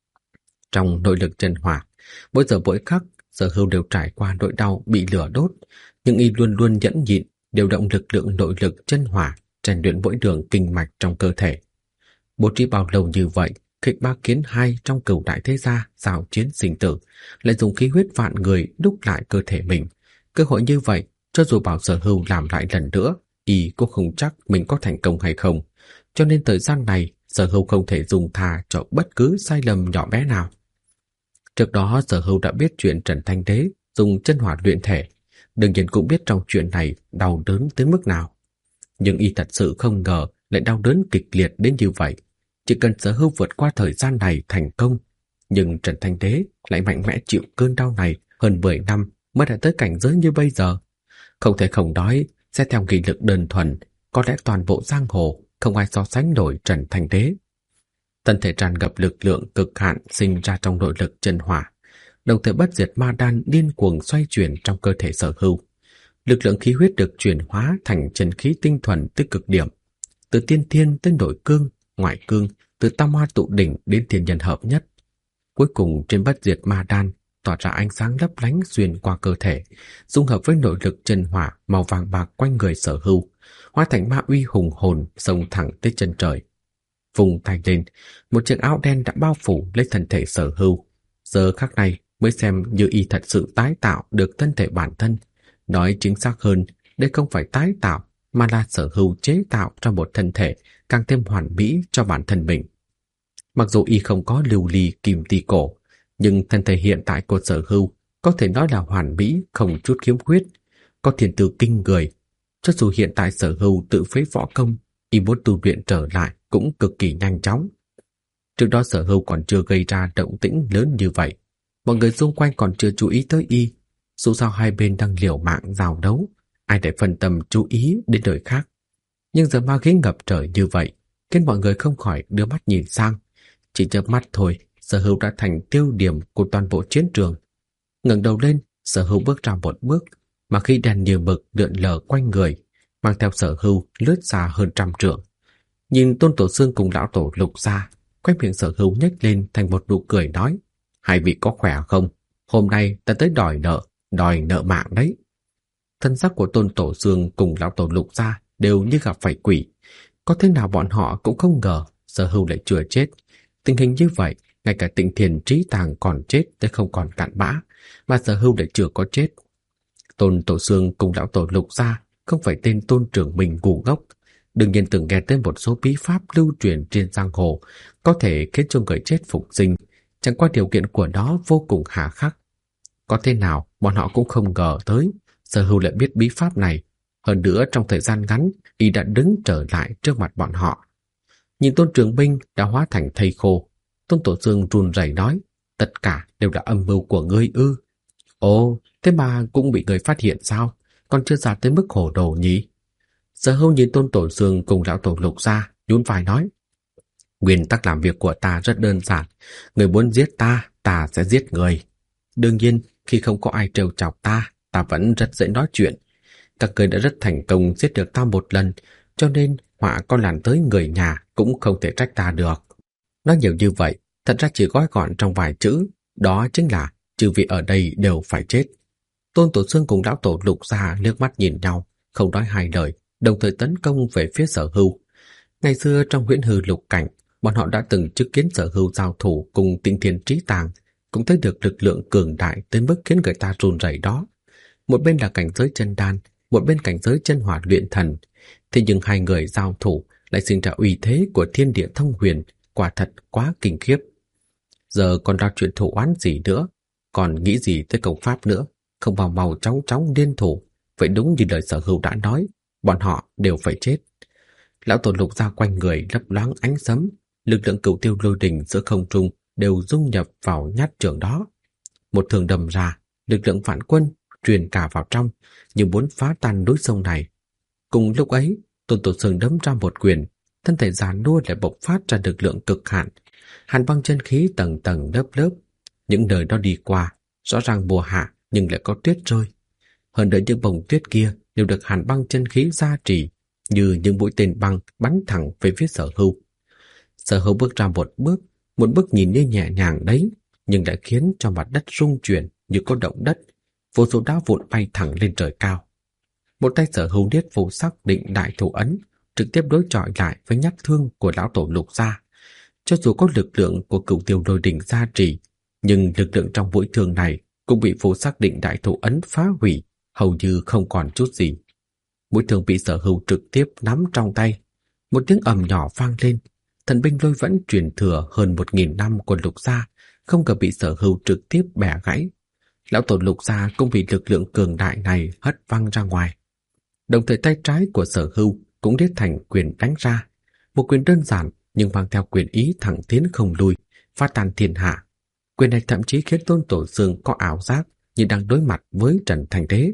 Trong nội lực chân hỏa, mỗi giờ mỗi khắc Sở Hưu đều trải qua nỗi đau bị lửa đốt, nhưng y luôn luôn nhẫn nhịn, điều động lực lượng nội lực chân hỏa rèn luyện mỗi đường kinh mạch trong cơ thể. Bố trí bao lâu như vậy, Kịch Ba Kiến Hai trong Cửu Đại Thế Gia giao chiến sinh tử, lại dùng khí huyết vạn người đúc lại cơ thể mình. Cơ hội như vậy, cho dù bảo Sở Hưu làm lại lần nữa, y cũng không chắc mình có thành công hay không. Cho nên thời gian này, Sở Hưu không thể dùng tha cho bất cứ sai lầm nhỏ bé nào. Trước đó Sở Hưu đã biết chuyện Trần Thanh Đế dùng chân hỏa luyện thể, đương nhiên cũng biết trong chuyện này đau đớn tới mức nào. Nhưng y thật sự không ngờ lại đau đớn kịch liệt đến như vậy. Chỉ cần Sở Hưu vượt qua thời gian này thành công, nhưng Trần Thanh Đế lại mạnh mẽ chịu cơn đau này hơn 10 năm mới đã tới cảnh giới như bây giờ. Không thể không nói, xét theo nghị lực đơn thuần, có lẽ toàn bộ giang hồ không ai so sánh nổi Trần Thanh Đế. Thân thể tràn ngập lực lượng cực hạn sinh ra trong nội lực chân hỏa, đồng thời bất diệt ma đan điên cuồng xoay chuyển trong cơ thể Sở Hưu. Lực lượng khí huyết được chuyển hóa thành chân khí tinh thuần tới cực điểm, từ tiên thiên tới nội cương, ngoại cương, từ tam hoa tụ đỉnh đến thiên nhân hợp nhất. Cuối cùng trên bất diệt ma đan tỏa ra ánh sáng lấp lánh xuyên qua cơ thể, dung hợp với nội lực chân hỏa màu vàng bạc quanh người Sở Hưu, hóa thành ma uy hùng hồn xông thẳng tới chân trời. Vùng tay lên, một chiếc áo đen đã bao phủ lấy thân thể Sở Hưu. Giờ khắc này mới xem như y thật sự tái tạo được thân thể bản thân. Nói chính xác hơn, đây không phải tái tạo, mà là Sở Hưu chế tạo ra một thân thể càng thêm hoàn mỹ cho bản thân mình. Mặc dù y không có lưu ly kim ti cổ, nhưng thân thể hiện tại của Sở Hưu có thể nói là hoàn mỹ, không chút khiếm khuyết, có thiên tư kinh người. Cho dù hiện tại Sở Hưu tự phế võ công, y muốn tu luyện trở lại cũng cực kỳ nhanh chóng. Trước đó Sở Hưu còn chưa gây ra động tĩnh lớn như vậy, mọi người xung quanh còn chưa chú ý tới y. Dù sao hai bên đang liều mạng giao đấu, ai để phân tâm chú ý đến đời khác. Nhưng giờ ma khí ngập trời như vậy, khiến mọi người không khỏi đưa mắt nhìn sang. Chỉ chớp mắt thôi, Sở Hưu đã thành tiêu điểm của toàn bộ chiến trường. Ngẩng đầu lên, Sở Hưu bước ra một bước, mà khí đèn như mực lượn lờ quanh người, mang theo Sở Hưu lướt xa hơn 100 trượng. Nhìn Tôn Tổ Xương cùng lão tổ Lục Gia, quay miệng Sở Hưu nhếch lên thành một nụ cười nói: "Hai vị có khỏe không? Hôm nay ta tới đòi nợ mạng đấy." Thân sắc của Tôn Tổ Xương cùng lão tổ Lục Gia đều như gặp phải quỷ. Có thế nào bọn họ cũng không ngờ Sở Hưu lại chưa chết. Tình hình như vậy, ngay cả Tịnh Thiền Trí Tàng còn chết tới không còn cặn bã, mà Sở Hưu lại chưa có chết. Tôn Tổ Xương cùng lão tổ Lục Gia không phải tên Tôn trưởng mình ngu ngốc, đương nhiên từng nghe tới một số bí pháp lưu truyền trên giang hồ có thể khiến cho người chết phục sinh, chẳng qua điều kiện của nó vô cùng hà khắc. Có thế nào bọn họ cũng không ngờ tới Sở Hưu lại biết bí pháp này. Hơn nữa trong thời gian ngắn, y đã đứng trở lại trước mặt bọn họ. Nhìn Tôn Trường Binh đã hóa thành thây khô, Tôn Tổ Xương run rẩy nói: "Tất cả đều là âm mưu của ngươi ư?" "Ồ, thế mà cũng bị người phát hiện sao? Còn chưa già tới mức hồ đồ nhỉ?" Sở Hưu nhìn Tôn Tổ Xương cùng lão tổ Lục Gia, nhún vai nói: "Nguyên tắc làm việc của ta rất đơn giản, người muốn giết ta, ta sẽ giết người. Đương nhiên, khi không có ai trêu chọc ta, ta vẫn rất dễ nói chuyện. Các ngươi đã rất thành công giết được ta một lần, cho nên họa có làn tới người nhà cũng không thể trách ta được. Nói nhiều như vậy, thật ra chỉ gói gọn trong vài chữ, đó chính là chư vị ở đây đều phải chết. Tôn Tổ Xương cùng lão tổ Lục Gia liếc mắt nhìn nhau, không nói hai lời, đồng thời tấn công về phía Sở Hưu. Ngày xưa trong huyễn hư lục cảnh, bọn họ đã từng chứng kiến Sở Hưu giao thủ cùng Tinh Thiên Trí Tàng, cũng thấy được lực lượng cường đại tới mức khiến người ta run rẩy đó. Một bên là cảnh giới chân đan, một bên cảnh giới chân hỏa luyện thần, thế nhưng hai người giao thủ lại sinh ra uy thế của thiên địa thông huyền, quả thật quá kinh khiếp. Giờ còn ra chuyện thủ oán gì nữa, còn nghĩ gì tới công pháp nữa, không mau mau chóng chóng liên thủ, vậy đúng như lời Sở Hưu đã nói, bọn họ đều phải chết. Lão tổ Lục Gia quanh người lấp loáng ánh sấm, lực lượng cửu tiêu lôi đình giữa không trung đều dung nhập vào nhát trường đó. Một thường đầm ra, lực lượng phản quân truyền cả vào trong, như muốn phá tan núi sông này. Cùng lúc ấy, Tôn Tổ Sương đấm ra một quyền, thân thể già nua lại bộc phát ra lực lượng cực hạn, hàn băng chân khí tầng tầng lớp lớp. Những nơi đó đi qua, rõ ràng mùa hạ nhưng lại có tuyết rơi. Hơn nữa những bông tuyết kia đều được hàn băng chân khí gia trì, như những mũi tên băng bắn thẳng về phía Sở Hưu. Sở Hưu bước ra một bước nhìn như nhẹ nhàng đấy, nhưng lại khiến cho mặt đất rung chuyển như có động đất, vô số đá vụn bay thẳng lên trời cao. Một tay Sở Hưu niết vô sắc định đại thủ ấn, trực tiếp đối chọi lại với nhát thương của lão tổ Lục Gia. Cho dù có lực lượng của cửu tiêu lôi đỉnh gia trì, nhưng lực lượng trong mũi thương này cũng bị vô sắc định đại thủ ấn phá hủy, hầu như không còn chút gì. Mũi thương bị Sở Hưu trực tiếp nắm trong tay. Một tiếng ầm nhỏ vang lên, thần binh lôi vẫn truyền thừa hơn 1000 năm của Lục Gia, không ngờ bị Sở Hưu trực tiếp bẻ gãy. Lão tổ Lục Gia cũng bị lực lượng cường đại này hất văng ra ngoài. Đồng thời tay trái của Sở Hưu cũng đết thành quyền đánh ra, một quyền đơn giản nhưng mang theo quyền ý thẳng tiến không lui, phá tan thiên hạ. Quyền này thậm chí khiến Tôn Tổ Sương có ảo giác như đang đối mặt với Trần Thành Đế.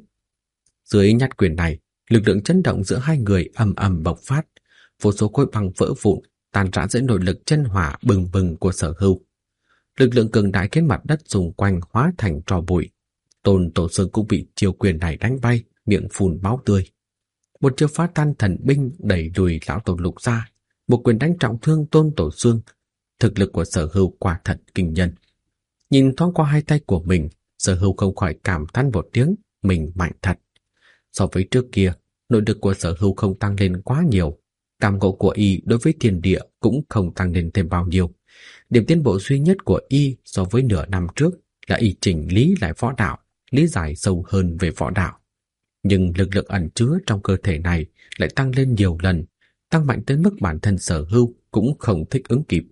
Dưới nhát quyền này, lực lượng chấn động giữa hai người ầm ầm bộc phát, vô số khối băng vỡ vụn, tan rã dưới nội lực chân hỏa bừng bừng của Sở Hưu. Lực lượng cường đại khiến mặt đất xung quanh hóa thành tro bụi. Tôn Tổ Sương cũng bị chiêu quyền này đánh bay, miệng phun máu tươi. Một chiêu phá tan thần binh đẩy lùi lão tổ Lục Gia, một quyền đánh trọng thương Tôn Tổ Sương. Thực lực của Sở Hưu quả thật kinh nhân. Nhìn thoáng qua hai tay của mình, Sở Hưu không khỏi cảm thán một tiếng, mình mạnh thật. So với trước kia, nội lực của Sở Hưu không tăng lên quá nhiều, cảm ngộ của y đối với thiên địa cũng không tăng lên thêm bao nhiêu. Điểm tiến bộ duy nhất của y so với nửa năm trước là y chỉnh lý lại võ đạo, lý giải sâu hơn về võ đạo. Nhưng lực lượng ẩn chứa trong cơ thể này lại tăng lên nhiều lần, tăng mạnh tới mức bản thân Sở Hưu cũng không thích ứng kịp.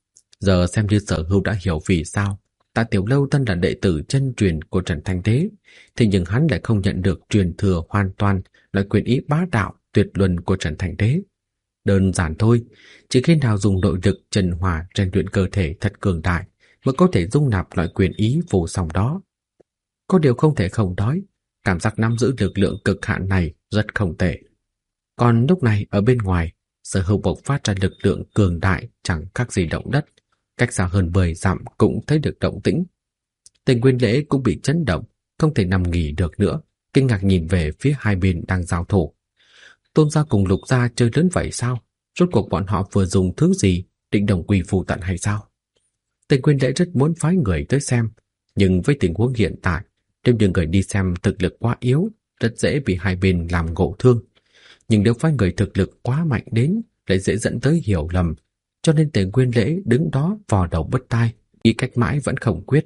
Giờ xem như Sở Hưu đã hiểu vì sao Tạ Tiểu Lâu thân là đệ tử chân truyền của Trần Thanh Đế, thế nhưng hắn lại không nhận được truyền thừa hoàn toàn loại quyền ý bá đạo tuyệt luân của Trần Thanh Đế. Đơn giản thôi, chỉ khi nào dùng nội lực trần hỏa rèn luyện cơ thể thật cường đại mới có thể dung nạp loại quyền ý vô song đó. Có điều không thể không nói, cảm giác nắm giữ lực lượng cực hạn này rất không tệ. Còn lúc này ở bên ngoài, Sở Hưu bộc phát ra lực lượng cường đại chẳng khác gì động đất, cách xa hơn 10 dặm cũng thấy được động tĩnh. Tên Nguyên Lễ cũng bị chấn động, không thể nằm nghỉ được nữa, kinh ngạc nhìn về phía hai bên đang giao thủ. Tôn gia cùng Lục gia chơi lớn vậy sao? Rốt cuộc bọn họ vừa dùng thứ gì, định đồng quy phù tận hay sao? Tên Nguyên Lễ rất muốn phái người tới xem, nhưng với tình huống hiện tại, nếu như người đi xem thực lực quá yếu, rất dễ bị hai bên làm ngộ thương. Nhưng nếu phái người thực lực quá mạnh đến, lại dễ dẫn tới hiểu lầm, cho nên Tề Nguyên Lễ đứng đó vò đầu bứt tai, nghĩ cách mãi vẫn không quyết.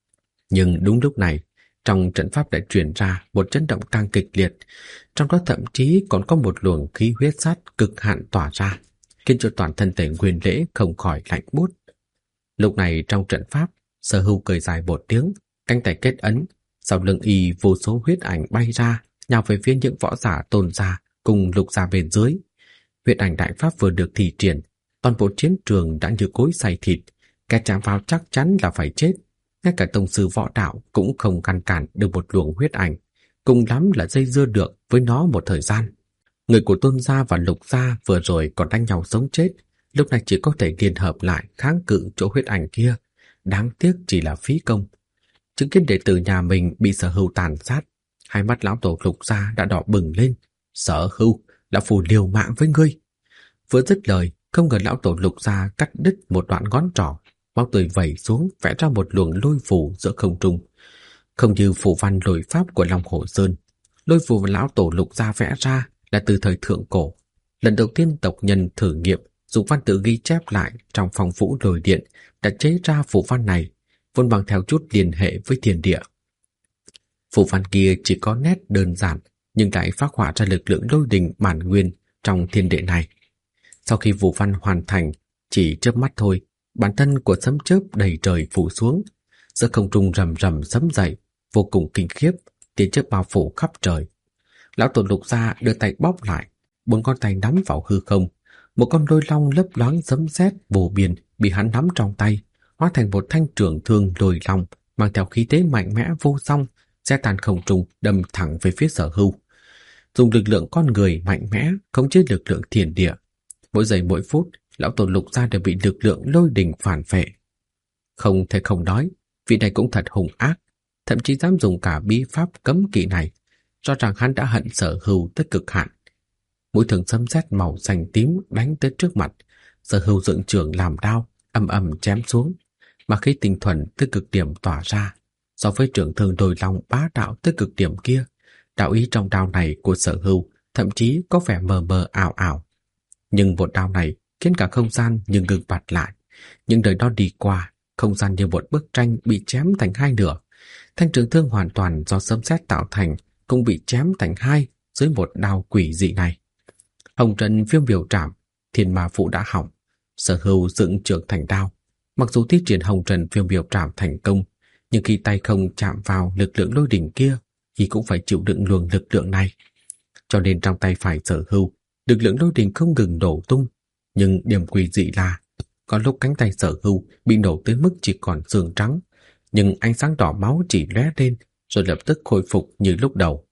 Nhưng đúng lúc này, trong trận pháp lại truyền ra một chấn động càng kịch liệt, trong đó thậm chí còn có một luồng khí huyết sát cực hạn tỏa ra, khiến cho toàn thân Tề Nguyên Lễ không khỏi lạnh buốt. Lúc này trong trận pháp, Sở Hưu cười dài một tiếng, cánh tay kết ấn, sau lưng y vô số huyết ảnh bay ra, nhào về phía những võ giả Tôn gia cùng Lục gia bên dưới. Huyết ảnh đại pháp vừa được thi triển, toàn bộ chiến trường đã như cối xay thịt, kẻ chạm vào chắc chắn là phải chết. Ngay cả tông sư võ đạo cũng không ngăn cản được một luồng huyết ảnh, cùng lắm là dây dưa được với nó một thời gian. Người của Tôn gia và Lục gia vừa rồi còn đánh nhau sống chết, lúc này chỉ có thể liên hợp lại kháng cự chỗ huyết ảnh kia, đáng tiếc chỉ là phí công. Chứng kiến đệ tử nhà mình bị Sở Hưu tàn sát, hai mắt lão tổ Lục gia đã đỏ bừng lên. Sở Hưu, lão phù liều mạng với ngươi. Vừa dứt lời, không ngờ lão tổ Lục gia cắt đứt một đoạn ngón trỏ, máu tươi vẩy xuống vẽ ra một luồng lôi phù giữa không trung. Không như phù văn lôi pháp của Long Hổ Sơn, lôi phù mà lão tổ Lục gia vẽ ra là từ thời thượng cổ. Lần đầu tiên tộc nhân thử nghiệm dùng văn tự ghi chép lại trong phong vũ lôi điện đã chế ra phù văn này, vốn bằng theo chút liên hệ với thiên địa. Phù văn kia chỉ có nét đơn giản nhưng lại phác họa ra lực lượng lôi đình bản nguyên trong thiên địa này. Sau khi phù văn hoàn thành, chỉ chớp mắt thôi, bản thân của sấm chớp đầy trời phủ xuống, giữa không trung rầm rầm sấm dậy, vô cùng kinh khiếp, tia chớp bao phủ khắp trời. Lão tổ Lục gia đưa tay bóp lại, 4 con tay nắm vào hư không, một con lôi long lấp loáng sấm sét vô biên bị hắn nắm trong tay, hóa thành một thanh trường thương lôi long mang theo khí thế mạnh mẽ vô song, xe tàn không trung đâm thẳng về phía Sở Hưu. Dùng lực lượng con người mạnh mẽ khống chế lực lượng thiên địa. Mỗi giây mỗi phút, lão tổ Lục gia đều bị lực lượng lôi đình phản phệ. Không thể không nói, vị này cũng thật hung ác, thậm chí dám dùng cả bí pháp cấm kỵ này, rõ ràng hắn đã hận Sở Hưu tới cực hạn. Mũi thường sấm sét màu xanh tím đánh tới trước mặt, Sở Hưu dựng trường làm đao, ầm ầm chém xuống, mà khí tinh thuần tới cực điểm tỏa ra. So với trường thương đồi long bá đạo tới cực điểm kia, đạo ý trong đao này của Sở Hưu thậm chí có vẻ mờ mờ ảo ảo. Nhưng một đao này khiến cả không gian như ngừng bặt lại. Nhưng đời đó đi qua, không gian như một bức tranh bị chém thành hai nửa. Thanh trường thương hoàn toàn do sấm sét tạo thành cũng bị chém thành hai dưới một đao quỷ dị này. Hồng trần phiêu biểu trảm, thiên ma phụ đã hỏng. Sở Hưu dựng trường thành đao. Mặc dù thi triển hồng trần phiêu biểu trảm thành công, nhưng khi tay không chạm vào lực lượng lôi đỉnh kia thì cũng phải chịu đựng luồng lực lượng này. Cho nên trong tay phải Sở Hưu, lực lượng lôi đỉnh không ngừng nổ tung. Nhưng điểm quỷ dị là có lúc cánh tay Sở Hưu bị nổ tới mức chỉ còn xương trắng, nhưng ánh sáng đỏ máu chỉ lóe lên rồi lập tức khôi phục như lúc đầu.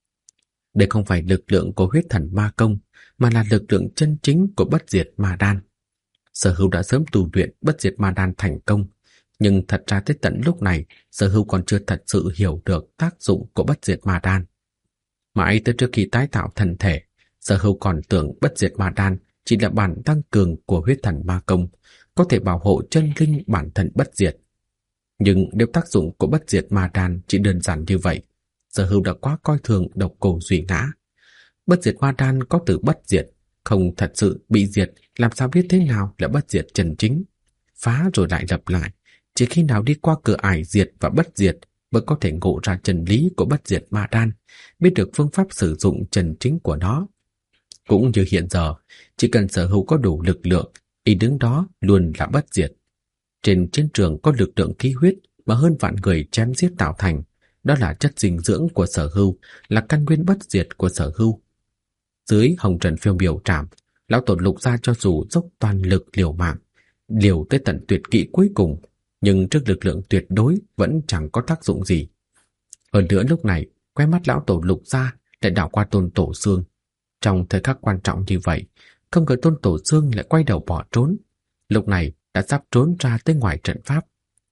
Đây không phải lực lượng của huyết thần ma công, mà là lực lượng chân chính của bất diệt ma đan. Sở Hưu đã sớm tu luyện bất diệt ma đan thành công, nhưng thật ra tới tận lúc này, Sở Hưu còn chưa thật sự hiểu được tác dụng của bất diệt ma đan. Mãi tới trước khi tái tạo thân thể, Sở Hưu còn tưởng bất diệt ma đan chỉ là bản tăng cường của huyết thần ma công, có thể bảo hộ chân linh bản thân bất diệt. Nhưng nếu tác dụng của bất diệt ma đan chỉ đơn giản như vậy, Sở Hưu đã quá coi thường độc cổ duy ngã. Bất diệt ma đan có từ bất diệt, không thật sự bị diệt, làm sao biết thế nào là bất diệt chân chính? Phá rồi lại lập lại, chỉ khi nào đi qua cửa ải diệt và bất diệt mới có thể ngộ ra chân lý của bất diệt ma đan, biết được phương pháp sử dụng chân chính của nó. Cũng như hiện giờ, chỉ cần Sở Hưu có đủ lực lượng, ý đứng đó luôn là bất diệt. Trên chiến trường có lực lượng khí huyết mà hơn vạn người chém giết tạo thành, đó là chất dinh dưỡng của Sở Hưu, là căn nguyên bất diệt của Sở Hưu. Dưới hồng trần phiêu biểu trảm, lão tổ Lục gia cho dù dốc toàn lực liều mạng, liều tới tận tuyệt kỹ cuối cùng, nhưng trước lực lượng tuyệt đối vẫn chẳng có tác dụng gì. Hơn nữa lúc này, quay mắt lão tổ Lục gia lại đảo qua Tôn Tổ Xương. Trong thời khắc quan trọng như vậy, không ngờ Tôn Tổ Xương lại quay đầu bỏ trốn. Lúc này đã sắp trốn ra tới ngoài trận pháp.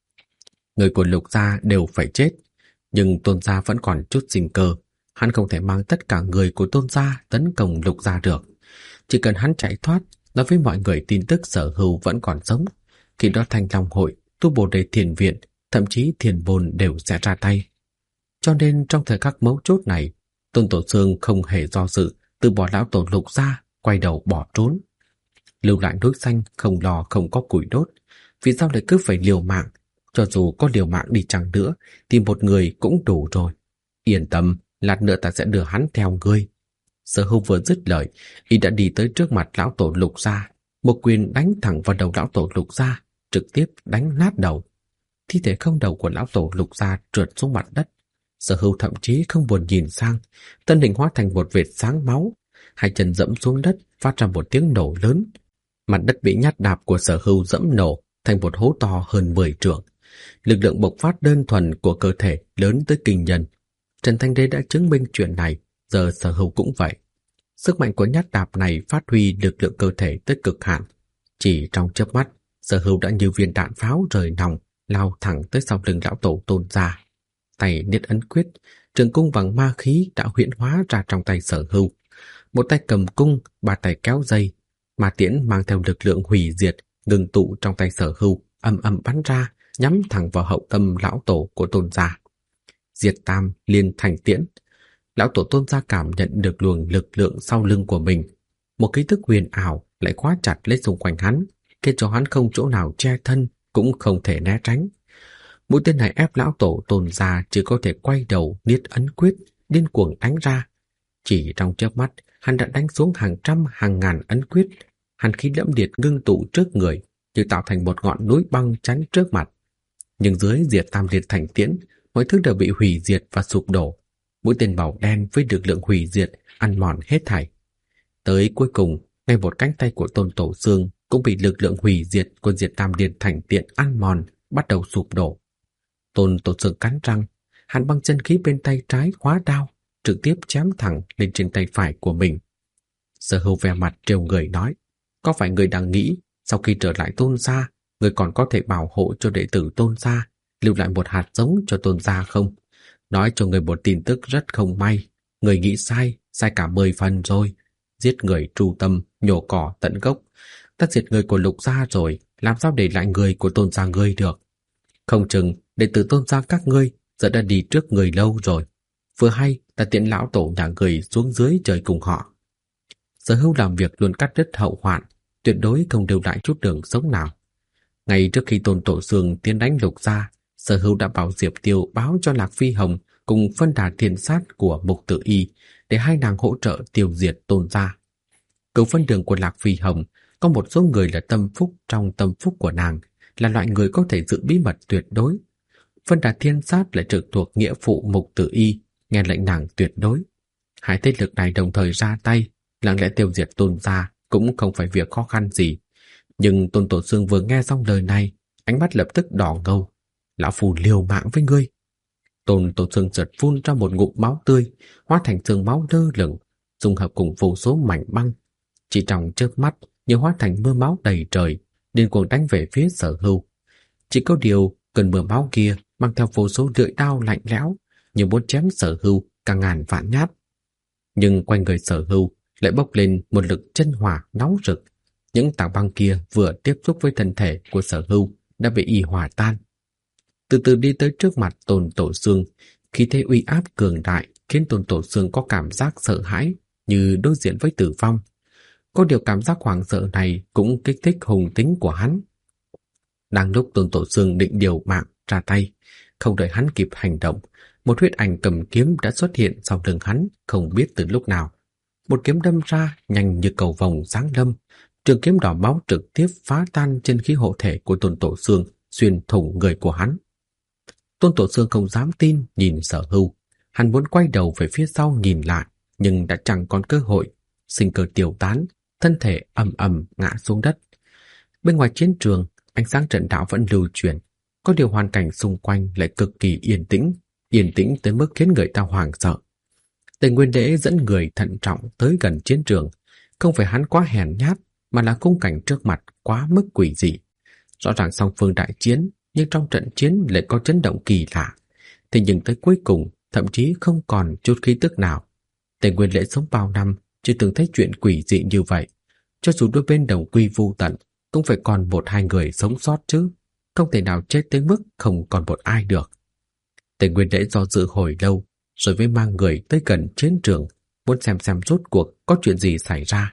Người của Lục gia đều phải chết, nhưng Tôn gia vẫn còn chút sinh cơ. Hắn không thể mang tất cả người của Tôn gia tấn công Lục gia được. Chỉ cần hắn chạy thoát, nói với mọi người tin tức Sở Hưu vẫn còn sống, khi đó Thanh Long hội, tu Bồ Đề Thiền viện, thậm chí Thiền Bồn đều sẽ ra tay. Cho nên trong thời khắc mấu chốt này, Tôn Tổ Xương không hề do dự, từ bỏ lão tổ Lục gia, quay đầu bỏ trốn. Lưu lại núi xanh không lo không có củi đốt, vì sao lại cứ phải liều mạng? Cho dù có liều mạng đi chăng nữa thì một người cũng đủ rồi. Yên tâm, lát nữa ta sẽ đưa hắn theo ngươi. Sở Hưu vừa dứt lời, y đã đi tới trước mặt lão tổ Lục gia, một quyền đánh thẳng vào đầu lão tổ Lục gia, trực tiếp đánh nát đầu. Thi thể không đầu của lão tổ Lục gia trượt xuống mặt đất. Sở Hưu thậm chí không buồn nhìn sang, thân hình hóa thành một vệt sáng máu, hai chân dẫm xuống đất phát ra một tiếng nổ lớn. Mặt đất bị nhát đạp của Sở Hưu dẫm nổ thành một hố to hơn 10 trượng. Lực lượng bộc phát đơn thuần của cơ thể lớn tới kinh nhân. Trần Thanh Đế đã chứng minh chuyện này, giờ Sở Hưu cũng vậy. Sức mạnh của nhát đạp này phát huy lực lượng cơ thể tới cực hạn. Chỉ trong chớp mắt, Sở Hưu đã như viên đạn pháo rời nòng, lao thẳng tới sau lưng lão tổ Tôn gia. Tay niết ấn quyết, trường cung bằng ma khí đã huyễn hóa ra trong tay Sở Hưu. Một tay cầm cung, ba tay kéo dây, Ma tiễn mang theo lực lượng hủy diệt ngưng tụ trong tay Sở Hưu, ầm ầm bắn ra, nhắm thẳng vào hậu tâm lão tổ của Tôn gia. Diệt tam liên thành tiễn. Lão tổ Tôn gia cảm nhận được luồng lực lượng sau lưng của mình, một ký thức huyền ảo lại khóa chặt lấy xung quanh hắn, khiến cho hắn không chỗ nào che thân, cũng không thể né tránh. Mũi tên này ép lão tổ Tôn gia chỉ có thể quay đầu niết ấn quyết, điên cuồng đánh ra. Chỉ trong chớp mắt, hắn đã đánh xuống hàng trăm hàng ngàn ấn quyết, hàn khí lẫm liệt ngưng tụ trước người, như tạo thành một ngọn núi băng chắn trước mặt. Nhưng dưới diệt tam liệt thành tiễn, mọi thứ đều bị hủy diệt và sụp đổ. Mũi tên màu đen với lực lượng hủy diệt ăn mòn hết thảy. Tới cuối cùng, ngay một cánh tay của Tôn Tổ Xương cũng bị lực lượng hủy diệt của diệt tam liệt thành tiễn ăn mòn, bắt đầu sụp đổ. Tôn Tổ Xương cắn răng, hắn băng chân khí bên tay trái khóa đao, trực tiếp chém thẳng lên trên tay phải của mình. Sở Hưu vẻ mặt trêu người nói: có phải người đang nghĩ sau khi trở lại Tôn gia, người còn có thể bảo hộ cho đệ tử Tôn gia, lưu lại một hạt giống cho Tôn gia không? Nói cho người một tin tức rất không may, người nghĩ sai, sai cả 10 phần rồi. Giết người tru tâm, nhổ cỏ tận gốc. Ta diệt người của Lục gia rồi, làm sao để lại người của Tôn gia ngươi được? Không chừng đệ tử Tôn gia các ngươi giờ đã đi trước người lâu rồi. Vừa hay ta tiễn lão tổ nhà người xuống dưới trời cùng họ. Sở Hưu làm việc luôn cắt đứt hậu hoạn, tuyệt đối không lưu lại chút đường sống nào. Ngay trước khi Tôn Tổ Xương tiến đánh Lục gia, Sở Hưu đã bảo Diệp Tiêu báo cho Lạc Phi Hồng cùng phân đà thiên sát của Mục Tử Y để hai nàng hỗ trợ tiêu diệt Tôn gia. Cửu phân đường của Lạc Phi Hồng có một số người là tâm phúc trong tâm phúc của nàng, là loại người có thể giữ bí mật tuyệt đối. Phân đà thiên sát lại trực thuộc nghĩa phụ Mục Tử Y, nghe lệnh nàng tuyệt đối. Hai thế lực này đồng thời ra tay, lặng lẽ tiêu diệt Tôn gia cũng không phải việc khó khăn gì. Nhưng Tôn Tổ Xương vừa nghe xong lời này, ánh mắt lập tức đỏ ngầu. Lão phù liều mạng với ngươi. Tôn Tổ Xương chợt phun ra một ngụm máu tươi, hóa thành sương máu lơ lửng, dung hợp cùng vô số mảnh băng. Chỉ trong chớp mắt, như hóa thành mưa máu đầy trời, điên cuồng đánh về phía Sở Hưu. Chỉ có điều, cơn mưa máu kia mang theo vô số lưỡi đao lạnh lẽo, như muốn chém Sở Hưu cả ngàn vạn nhát. Nhưng quanh người Sở Hưu lại bốc lên một lực chân hỏa nóng rực. Những tảng băng kia vừa tiếp xúc với thân thể của Sở Hưu đã bị y hòa tan. Từ từ đi tới trước mặt Tôn Tổ Xương, khí thế uy áp cường đại khiến Tôn Tổ Xương có cảm giác sợ hãi, như đối diện với tử vong. Có điều cảm giác hoảng sợ này cũng kích thích hùng tính của hắn. Đang lúc Tôn Tổ Xương định điều mạng ra tay, không đợi hắn kịp hành động, một huyết ảnh cầm kiếm đã xuất hiện sau lưng hắn, không biết từ lúc nào. Một kiếm đâm ra nhanh như cầu vồng giáng lâm, trường kiếm đỏ máu trực tiếp phá tan chân khí hộ thể của Tôn Tổ Xương, xuyên thủng người của hắn. Tôn Tổ Xương không dám tin nhìn Sở Hưu, hắn muốn quay đầu về phía sau nhìn lại, nhưng đã chẳng còn cơ hội, sinh cơ tiêu tán, thân thể ầm ầm ngã xuống đất. Bên ngoài chiến trường, ánh sáng trận đạo vẫn lưu chuyển, có điều hoàn cảnh xung quanh lại cực kỳ yên tĩnh tới mức khiến người ta hoảng sợ. Tề Nguyên Đế dẫn người thận trọng tới gần chiến trường, không phải hắn quá hèn nhát, mà là khung cảnh trước mặt quá mức quỷ dị. Rõ ràng song phương đại chiến, nhưng trong trận chiến lại có chấn động kỳ lạ. Thế nhưng tới cuối cùng, thậm chí không còn chút khí tức nào. Tề Nguyên Lễ sống bao năm, chưa từng thấy chuyện quỷ dị như vậy. Cho dù đôi bên đồng quy vu tận, cũng phải còn một hai người sống sót chứ, không thể nào chết tới mức không còn một ai được. Tề Nguyên Lễ do dự hồi lâu, rồi mới mang người tới gần chiến trường, muốn xem rốt cuộc có chuyện gì xảy ra.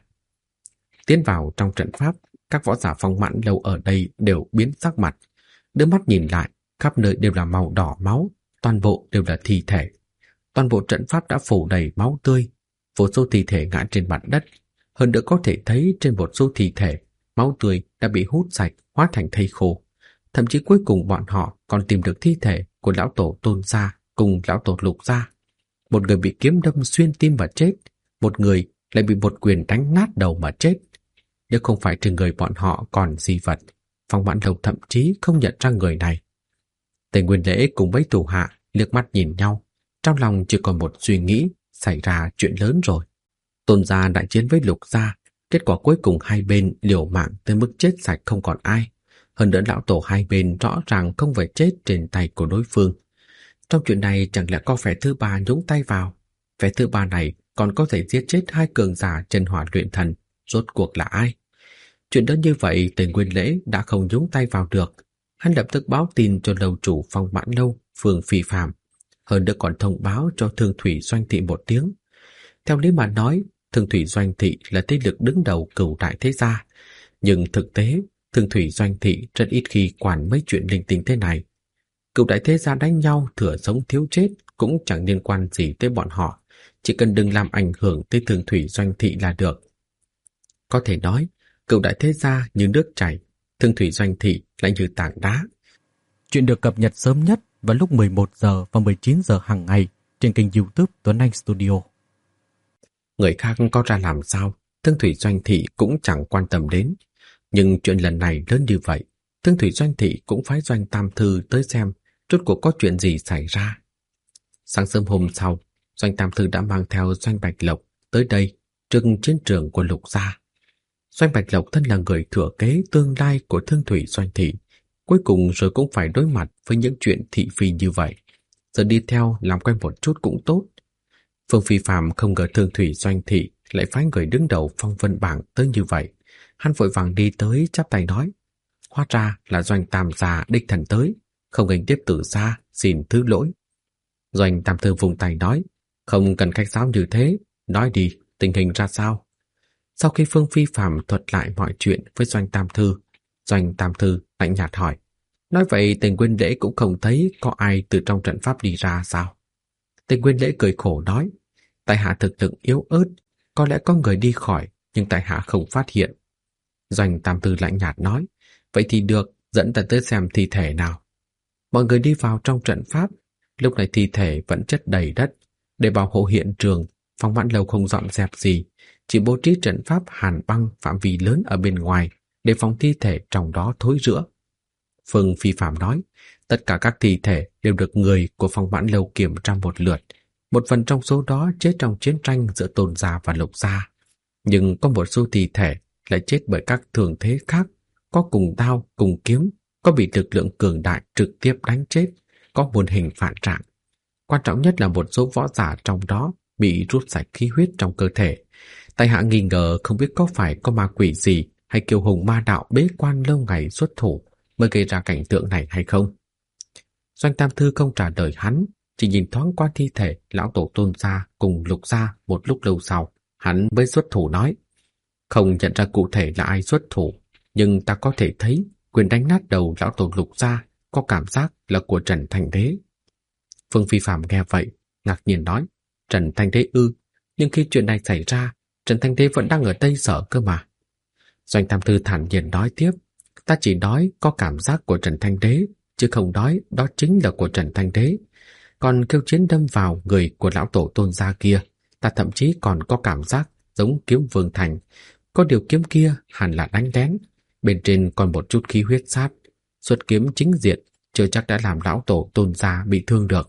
Tiến vào trong trận pháp, các võ giả phong mãn lâu ở đây đều biến sắc mặt, đưa mắt nhìn lại, khắp nơi đều là màu đỏ máu, toàn bộ đều là thi thể. Toàn bộ trận pháp đã phủ đầy máu tươi, vô số thi thể ngã trên mặt đất, hơn nữa có thể thấy trên một số thi thể, máu tươi đã bị hút sạch, hóa thành thây khô. Thậm chí cuối cùng bọn họ còn tìm được thi thể của lão tổ Tôn gia cùng lão tổ Lục gia. Một người bị kiếm đâm xuyên tim và chết, một người lại bị một quyền đánh nát đầu mà chết. Nếu không phải trên người bọn họ còn di vật, Phong Mãn Lâu thậm chí không nhận ra người này. Tề Nguyên Lễ cùng mấy thủ hạ liếc mắt nhìn nhau, trong lòng chỉ còn một suy nghĩ, xảy ra chuyện lớn rồi. Tôn gia đại chiến với Lục gia, kết quả cuối cùng hai bên liều mạng tới mức chết sạch không còn ai. Hơn nữa lão tổ hai bên rõ ràng không phải chết trên tay của đối phương. Trong chuyện này chẳng lẽ có phe thứ ba nhúng tay vào? Phe thứ ba này còn có thể giết chết hai cường giả chân hỏa luyện thần, rốt cuộc là ai? Chuyện lớn như vậy Tề Nguyên Lễ đã không nhúng tay vào được. Hắn lập tức báo tin cho lâu chủ Phong Mãn Lâu, Phương Phi Phàm, hơn nữa còn thông báo cho Thương Thủy Doanh Thị một tiếng. Theo lý mà nói, Thương Thủy Doanh Thị là thế lực đứng đầu Cửu Đại Thế Gia, nhưng thực tế, Thương Thủy Doanh Thị rất ít khi quản mấy chuyện linh tinh thế này. Cửu Đại Thế Gia đánh nhau thừa sống thiếu chết cũng chẳng liên quan gì tới bọn họ, chỉ cần đừng làm ảnh hưởng tới Thương Thủy Doanh Thị là được. Có thể nói, Cửu Đại Thế Gia như nước chảy, Thương Thủy Doanh Thị lại như tảng đá. Chuyện được cập nhật sớm nhất vào lúc 11 giờ và 19 giờ hàng ngày trên kênh YouTube Tuấn Anh Studio. Người khác có ra làm sao, Thương Thủy Doanh Thị cũng chẳng quan tâm đến. Nhưng chuyện lần này lớn như vậy, Thương Thủy Doanh Thị cũng phái Doanh Tam Thư tới xem rốt cuộc có chuyện gì xảy ra. Sáng sớm hôm sau, Doanh Tam Thư đã mang theo Doanh Bạch Lộc tới đây, trước chiến trường của Lục gia. Doanh Bạch Lộc thân là người thừa kế tương lai của Thương Thủy Doanh Thị, cuối cùng rồi cũng phải đối mặt với những chuyện thị phi như vậy. Giờ đi theo làm quen một chút cũng tốt. Phương Phi Phàm không ngờ Thương Thủy Doanh Thị lại phái người đứng đầu phong vân bảng tới như vậy. Hắn vội vàng đi tới chắp tay nói, hóa ra là Doanh Tam gia đích thần tới, không nghênh tiếp tử gia, xin thứ lỗi. Doanh Tam Thư vùng tay nói, không cần khách sáo như thế, nói đi, tình hình ra sao? Sau khi Phương Phi Phàm thuật lại mọi chuyện với Doanh Tam Thư lạnh nhạt hỏi, nói vậy Tề Nguyên Lễ cũng không thấy có ai từ trong trận pháp đi ra sao? Tề Nguyên Lễ cười khổ nói, tại hạ thực lực yếu ớt, có lẽ có người đi khỏi, nhưng tại hạ không phát hiện. Doanh Tam Thư lạnh nhạt nói, vậy thì được, dẫn ta tới xem thi thể nào. Mọi người đi vào trong trận pháp, lúc này thi thể vẫn chất đầy đất. Để bảo hộ hiện trường, Phong Mãn Lâu không dọn dẹp gì, chỉ bố trí trận pháp hàn băng phạm vi lớn ở bên ngoài để phòng thi thể trong đó thối rữa. Phương Phi Phàm nói, tất cả các thi thể đều được người của Phong Mãn Lâu kiểm tra một lượt. Một phần trong số đó chết trong chiến tranh giữa Tôn gia và Lục gia, nhưng có một số thi thể lại chết bởi các thường thế khác, có cùng đao, cùng kiếm, có bị lực lượng cường đại trực tiếp đánh chết, có muôn hình vạn trạng. Quan trọng nhất là một số võ giả trong đó bị rút sạch khí huyết trong cơ thể. Tại hạ nghi ngờ không biết có phải có ma quỷ gì hay kiêu hùng ma đạo bế quan lâu ngày xuất thủ mới gây ra cảnh tượng này hay không. Doanh Tam Thư không trả lời hắn, chỉ nhìn thoáng qua thi thể lão tổ Tôn gia cùng Lục gia. Một lúc lâu sau, hắn mới xuất thủ nói, không nhận ra cụ thể là ai xuất thủ, nhưng ta có thể thấy quyền đánh nát đầu lão tổ Lục gia có cảm giác là của Trần Thành Đế. Phương Phi Phàm nghe vậy, ngạc nhiên nói, Trần Thành Đế ư? Nhưng khi chuyện này xảy ra, Trần Thành Đế vẫn đang ở Tây Sở cơ mà. Doanh Tam Thư thản nhiên nói tiếp, ta chỉ nói có cảm giác của Trần Thành Đế, chứ không nói đó chính là của Trần Thành Đế. Còn kêu chiến đâm vào người của lão tổ Tôn gia kia, ta thậm chí còn có cảm giác giống kiếm Vương Thành. Có điều kiếm kia hẳn là đánh lén, bên trên còn một chút khí huyết sát, xuất kiếm chính diện chưa chắc đã làm lão tổ Tôn gia bị thương được.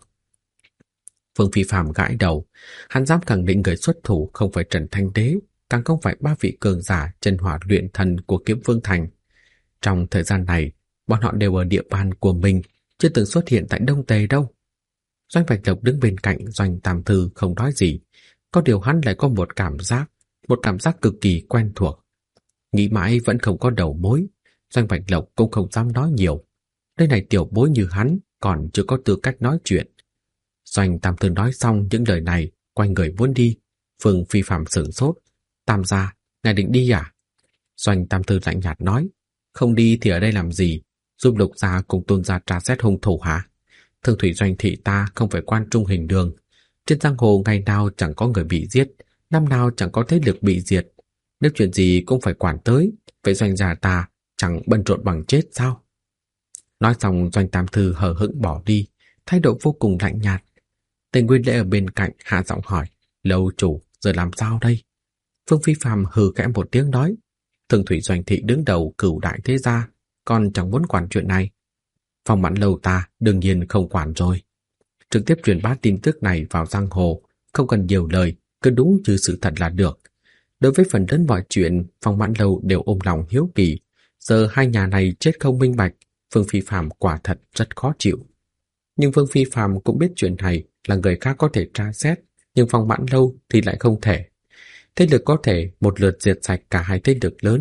Phương Phi Phàm gãi đầu, hắn dám khẳng định người xuất thủ không phải Trần Thanh Đế, càng không phải ba vị cường giả chân hỏa luyện thần của kiếm Vương Thành. Trong thời gian này, bọn họ đều ở địa bàn của mình, chưa từng xuất hiện tại Đông Tề đâu. Doanh Bạch Lộc đứng bên cạnh Doanh Tam Thư không nói gì, có điều hắn lại có một cảm giác cực kỳ quen thuộc. Nghĩ mãi vẫn không có đầu mối, Doanh Bạch Lộc cũng không dám nói nhiều. Đây này tiểu bối như hắn còn chưa có tư cách nói chuyện. Doanh Tam Thư nói xong những lời này, quay người muốn đi. Phương Phi Phàm sửng sốt, Tam gia, ngài định đi à? Doanh Tam Thư lạnh nhạt nói, không đi thì ở đây làm gì, giúp Lục gia cùng Tôn gia tra xét hung thủ hả? Thương Thủy Doanh Thị ta không phải quan trung hình đường. Trên giang hồ ngày nào chẳng có người bị giết, năm nào chẳng có thế lực bị diệt. Nếu chuyện gì cũng phải quản tới, vậy Doanh gia ta chẳng bận rộn bằng chết sao? Nói xong Doanh Tam Thư hờ hững bỏ đi, thái độ vô cùng lạnh nhạt. Tề Nguyên Lễ ở bên cạnh hạ giọng hỏi, lâu chủ, giờ làm sao đây? Phương Phi Phàm hừ khẽ một tiếng nói, Thương Thủy Doanh Thị đứng đầu Cửu Đại Thế Gia, còn chẳng muốn quản chuyện này. Phong Mãn Lâu ta đương nhiên không quản rồi. Trực tiếp truyền bá tin tức này vào giang hồ, không cần nhiều lời, cứ đúng như sự thật là được. Đối với phần lớn mọi chuyện, Phong Mãn Lâu đều ôm lòng hiếu kỳ. Giờ hai nhà này chết không minh bạch, Phương Phi Phàm quả thật rất khó chịu. Nhưng Phương Phi Phàm cũng biết chuyện này là người khác có thể tra xét, nhưng Phong Mãn Lâu thì lại không thể. Thế lực có thể một lượt diệt sạch cả hai thế lực lớn,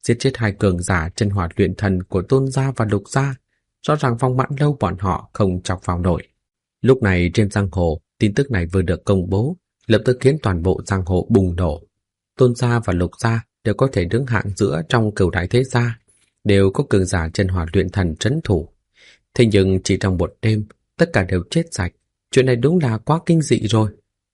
giết chết hai cường giả chân hỏa luyện thần của Tôn gia và Lục gia, rõ ràng Phong Mãn Lâu bọn họ không chọc vào nổi. Lúc này trên giang hồ, tin tức này vừa được công bố, lập tức khiến toàn bộ giang hồ bùng nổ. Tôn gia và Lục gia đều có thể đứng hạng giữa trong cửu đại thế gia, đều có cường giả chân hỏa luyện thần trấn thủ. Thế nhưng chỉ trong một đêm, tất cả đều chết sạch. Chuyện này đúng là quá kinh dị rồi.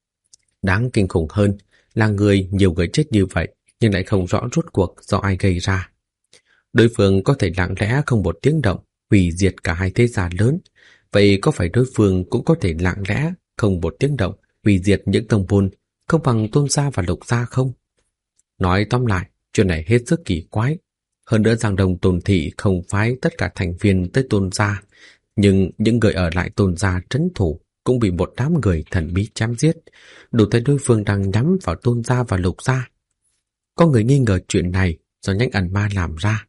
Đáng kinh khủng hơn là nhiều người chết như vậy nhưng lại không rõ rốt cuộc do ai gây ra. Đối phương có thể lặng lẽ không một tiếng động hủy diệt cả hai thế gia lớn, vậy có phải đối phương cũng có thể lặng lẽ không một tiếng động hủy diệt những tông môn không bằng Tôn gia và Lục gia không? Nói tóm lại, chuyện này hết sức kỳ quái. Hơn nữa Giang Đông Tôn thị không phái tất cả thành viên tới Tôn gia, nhưng những người ở lại Tôn gia trấn thủ cũng bị một đám người thần bí chém giết, đủ thấy đối phương đang nhắm vào Tôn gia và Lục gia. Có người nghi ngờ chuyện này do Nhánh Ẩn Ma làm ra.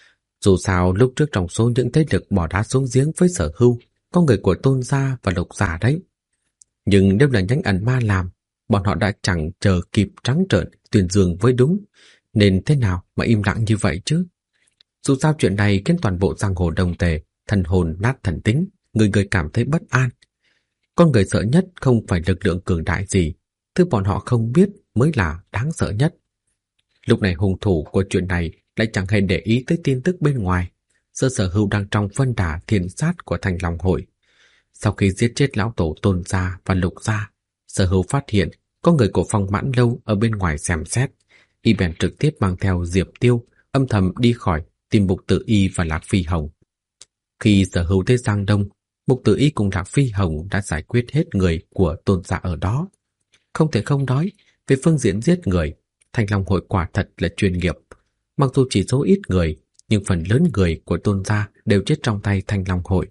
Dù sao lúc trước trong số những thế lực bỏ đá xuống giếng với Sở Hưu, có người của Tôn gia và Lục gia đấy. Nhưng nếu là Nhánh Ẩn Ma làm, bọn họ đã chẳng chờ kịp trắng trợn tuyên dương với đúng, nên thế nào mà im lặng như vậy chứ? Dù sao chuyện này khiến toàn bộ giang hồ đồng tề, thần hồn nát thần tính, người người cảm thấy bất an. Con người sợ nhất không phải lực lượng cường đại gì, thứ bọn họ không biết mới là đáng sợ nhất. Lúc này hung thủ của chuyện này lại chẳng hề để ý tới tin tức bên ngoài. Sở Hưu đang trong phân đà thiên sát của Thanh Long hội. Sau khi giết chết lão tổ Tôn gia và Lục gia, Sở Hưu phát hiện có người của Phong Mãn Lâu ở bên ngoài xem xét. Y bèn trực tiếp mang theo Diệp Tiêu, âm thầm đi khỏi tìm Mục Tử Y và Lạc Phi Hồng. Khi Sở Hưu tới Giang Đông, Mục Tử Y cùng Lạc Phi Hồng đã giải quyết hết người của Tôn gia ở đó. Không thể không nói, về phương diện giết người, Thanh Long hội quả thật là chuyên nghiệp. Mặc dù chỉ số ít người, nhưng phần lớn người của Tôn gia đều chết trong tay Thanh Long hội.